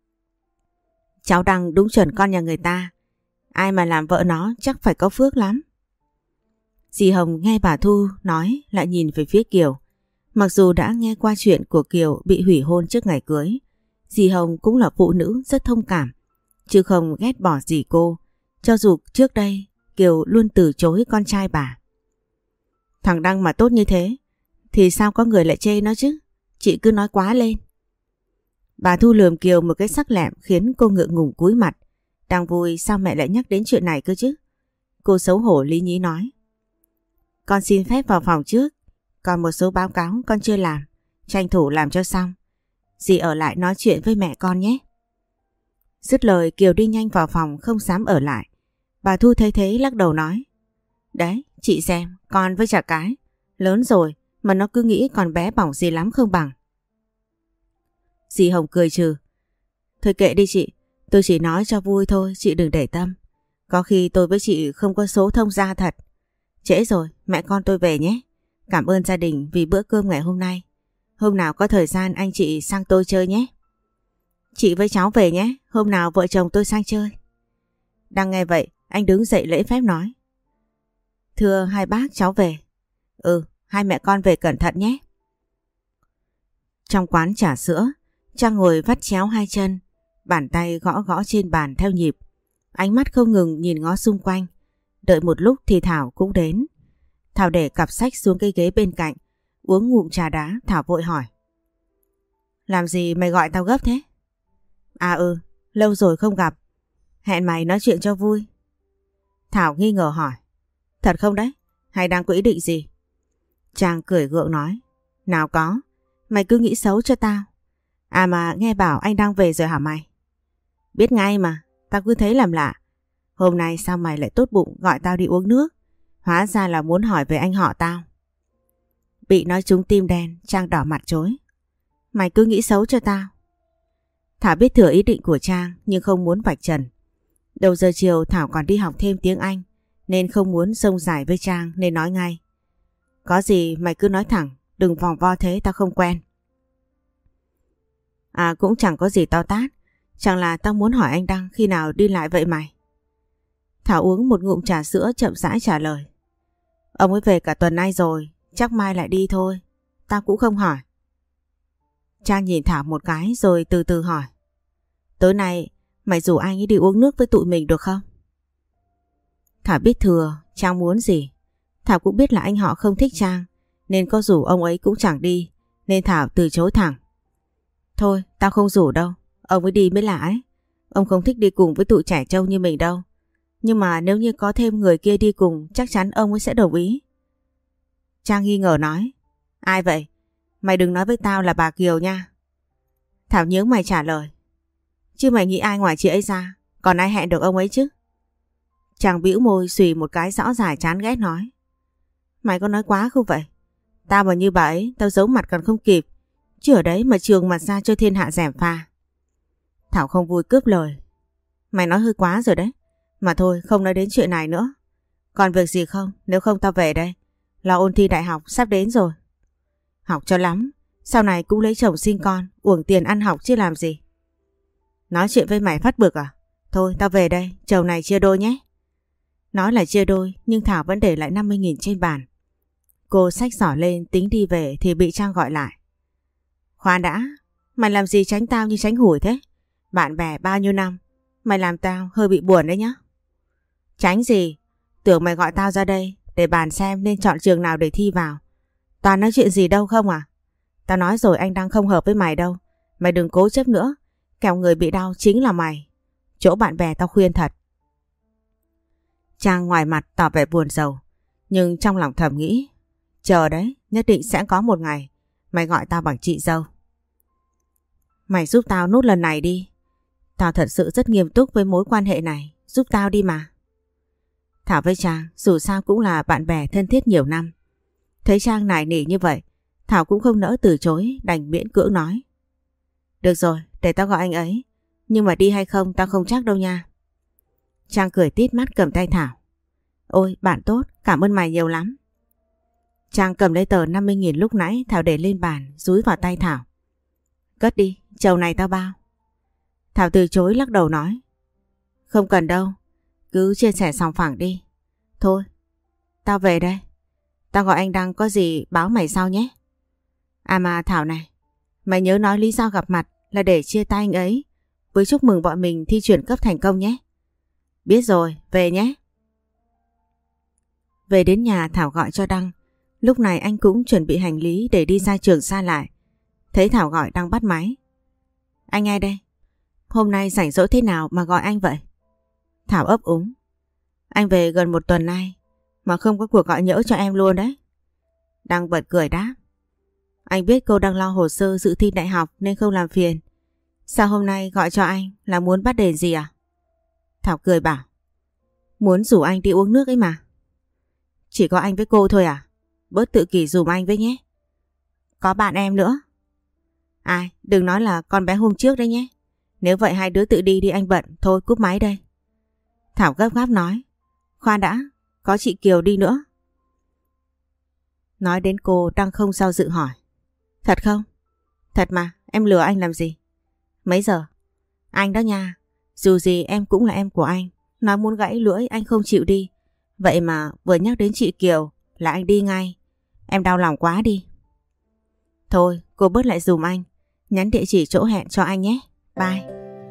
Cháu Đăng đúng chuẩn con nhà người ta. Ai mà làm vợ nó chắc phải có phước lắm. Dì Hồng nghe bà Thu nói lại nhìn về phía Kiều. Mặc dù đã nghe qua chuyện của Kiều bị hủy hôn trước ngày cưới, dì Hồng cũng là phụ nữ rất thông cảm, chứ không ghét bỏ gì cô. Cho dù trước đây Kiều luôn từ chối con trai bà. Thằng Đăng mà tốt như thế thì sao có người lại chê nó chứ? Chị cứ nói quá lên. Bà Thu lườm Kiều một cái sắc lẹm khiến cô ngượng ngùng cúi mặt. Đang vui sao mẹ lại nhắc đến chuyện này cơ chứ? Cô xấu hổ lý nhí nói: con xin phép vào phòng trước, còn một số báo cáo con chưa làm, tranh thủ làm cho xong. Dì ở lại nói chuyện với mẹ con nhé. Dứt lời Kiều đi nhanh vào phòng không dám ở lại. Bà Thu thấy thế lắc đầu nói: đấy, chị xem, con với chả cái lớn rồi mà nó cứ nghĩ còn bé bỏng gì lắm không bằng. Dì Hồng cười trừ: thôi kệ đi chị, tôi chỉ nói cho vui thôi, chị đừng để tâm. Có khi tôi với chị không có số thông gia thật. Trễ rồi, mẹ con tôi về nhé. Cảm ơn gia đình vì bữa cơm ngày hôm nay. Hôm nào có thời gian anh chị sang tôi chơi nhé. Chị với cháu về nhé, hôm nào vợ chồng tôi sang chơi. Đang nghe vậy, anh đứng dậy lễ phép nói: thưa hai bác, cháu về. Ừ, hai mẹ con về cẩn thận nhé. Trong quán trà sữa, Trang ngồi vắt chéo hai chân, bàn tay gõ gõ trên bàn theo nhịp. Ánh mắt không ngừng nhìn ngó xung quanh. Đợi một lúc thì Thảo cũng đến. Thảo để cặp sách xuống cái ghế bên cạnh, uống ngụm trà đá. Thảo vội hỏi: làm gì mày gọi tao gấp thế? À ừ, lâu rồi không gặp, hẹn mày nói chuyện cho vui. Thảo nghi ngờ hỏi: thật không đấy? Hay đang có ý định gì? Trang cười gượng nói: nào có, mày cứ nghĩ xấu cho tao. À mà nghe bảo anh đang về rồi hả mày? Biết ngay mà, tao cứ thấy làm lạ. Hôm nay sao mày lại tốt bụng gọi tao đi uống nước? Hóa ra là muốn hỏi về anh họ tao. Bị nói trúng tim đen, Trang đỏ mặt chối: mày cứ nghĩ xấu cho tao. Thảo biết thừa ý định của Trang nhưng không muốn vạch trần. Đầu giờ chiều Thảo còn đi học thêm tiếng Anh, nên không muốn xông dài với Trang nên nói ngay: có gì mày cứ nói thẳng, đừng vòng vo thế, tao không quen. À cũng chẳng có gì to tát, chẳng là tao muốn hỏi anh Đăng khi nào đi lại vậy mày? Thảo uống một ngụm trà sữa chậm rãi trả lời: ông ấy về cả tuần nay rồi, chắc mai lại đi thôi, tao cũng không hỏi. Trang nhìn Thảo một cái rồi từ từ hỏi: tối nay mày rủ anh ấy đi uống nước với tụi mình được không? Thảo biết thừa Trang muốn gì. Thảo cũng biết là anh họ không thích Trang, nên có rủ ông ấy cũng chẳng đi, nên Thảo từ chối thẳng: thôi tao không rủ đâu, ông ấy đi mới lạ ấy. Ông không thích đi cùng với tụi trẻ trâu như mình đâu. Nhưng mà nếu như có thêm người kia đi cùng, chắc chắn ông ấy sẽ đồng ý. Trang nghi ngờ nói: ai vậy? Mày đừng nói với tao là bà Kiều nha. Thảo nhướng mày trả lời: chứ mày nghĩ ai ngoài chị ấy ra, còn ai hẹn được ông ấy chứ? Trang bĩu môi xùy một cái rõ dài chán ghét nói: mày có nói quá không vậy? Tao mà như bà ấy, tao giấu mặt còn không kịp, chứ ở đấy mà trường mặt ra cho thiên hạ gièm pha. Thảo không vui cướp lời: mày nói hơi quá rồi đấy. Mà thôi không nói đến chuyện này nữa. Còn việc gì không? Nếu không tao về đây. Lo ôn thi đại học sắp đến rồi. Học cho lắm, sau này cũng lấy chồng sinh con, uổng tiền ăn học chứ làm gì. Nói chuyện với mày phát bực à? Thôi tao về đây, chầu này chia đôi nhé. Nói là chia đôi nhưng Thảo vẫn để lại năm mươi nghìn trên bàn. Cô xách giỏ lên tính đi về thì bị Trang gọi lại. Khoan đã, mày làm gì tránh tao như tránh hủi thế? Bạn bè bao nhiêu năm, mày làm tao hơi bị buồn đấy nhá. Tránh gì? Tưởng mày gọi tao ra đây để bàn xem nên chọn trường nào để thi vào. Toàn nói chuyện gì đâu không à? Tao nói rồi anh đang không hợp với mày đâu. Mày đừng cố chấp nữa, kẻo người bị đau chính là mày. Chỗ bạn bè tao khuyên thật. Trang ngoài mặt tỏ vẻ buồn rầu, nhưng trong lòng thầm nghĩ, chờ đấy, nhất định sẽ có một ngày mày gọi tao bằng chị dâu. Mày giúp tao nốt lần này đi. Tao thật sự rất nghiêm túc với mối quan hệ này, giúp tao đi mà. Thảo với Trang dù sao cũng là bạn bè thân thiết nhiều năm. Thấy Trang nài nỉ như vậy, Thảo cũng không nỡ từ chối, đành miễn cưỡng nói. Được rồi, để tao gọi anh ấy, nhưng mà đi hay không tao không chắc đâu nha. Trang cười tít mắt cầm tay Thảo. Ôi bạn tốt, cảm ơn mày nhiều lắm. Trang cầm lấy tờ năm mươi nghìn lúc nãy Thảo để lên bàn, dúi vào tay Thảo. Cất đi, chầu này tao bao. Thảo từ chối lắc đầu nói. Không cần đâu, cứ chia sẻ sòng phẳng đi. Thôi, tao về đây. Tao gọi anh Đăng có gì báo mày sau nhé. À mà Thảo này, mày nhớ nói lý do gặp mặt là để chia tay anh ấy với chúc mừng bọn mình thi chuyển cấp thành công nhé. Biết rồi, về nhé. Về đến nhà Thảo gọi cho Đăng. Lúc này anh cũng chuẩn bị hành lý để đi ra trường xa lại. Thấy Thảo gọi Đăng bắt máy. Anh nghe đây. Hôm nay rảnh rỗi thế nào mà gọi anh vậy? Thảo ấp úng. Anh về gần một tuần nay mà không có cuộc gọi nhỡ cho em luôn đấy. Đăng bật cười đáp. Anh biết cô đang lo hồ sơ dự thi đại học nên không làm phiền. Sao hôm nay gọi cho anh là muốn bắt đền gì à? Thảo cười bảo. Muốn rủ anh đi uống nước ấy mà. Chỉ có anh với cô thôi à? Bớt tự kỷ dùm anh với nhé. Có bạn em nữa. Ai, đừng nói là con bé hôm trước đấy nhé. Nếu vậy hai đứa tự đi đi, anh bận. Thôi cúp máy đây. Thảo gấp gáp nói. Khoan đã, có chị Kiều đi nữa. Nói đến cô đang không sao dự hỏi. Thật không? Thật mà, em lừa anh làm gì? Mấy giờ? Anh đó nha. Dù gì em cũng là em của anh. Nói muốn gãy lưỡi anh không chịu đi. Vậy mà vừa nhắc đến chị Kiều là anh đi ngay. Em đau lòng quá đi. Thôi cô bớt lại dùm anh. Nhắn địa chỉ chỗ hẹn cho anh nhé. Bye.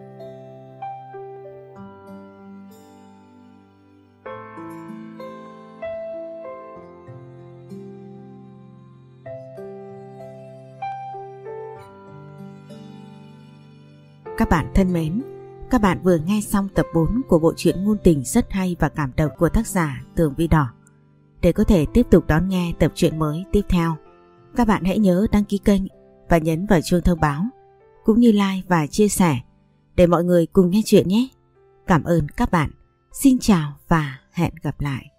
Các bạn thân mến, các bạn vừa nghe xong tập bốn của bộ truyện ngôn tình rất hay và cảm động của tác giả Tường Vi Đỏ. Để có thể tiếp tục đón nghe tập truyện mới tiếp theo, các bạn hãy nhớ đăng ký kênh và nhấn vào chuông thông báo, cũng như like và chia sẻ để mọi người cùng nghe chuyện nhé. Cảm ơn các bạn. Xin chào và hẹn gặp lại.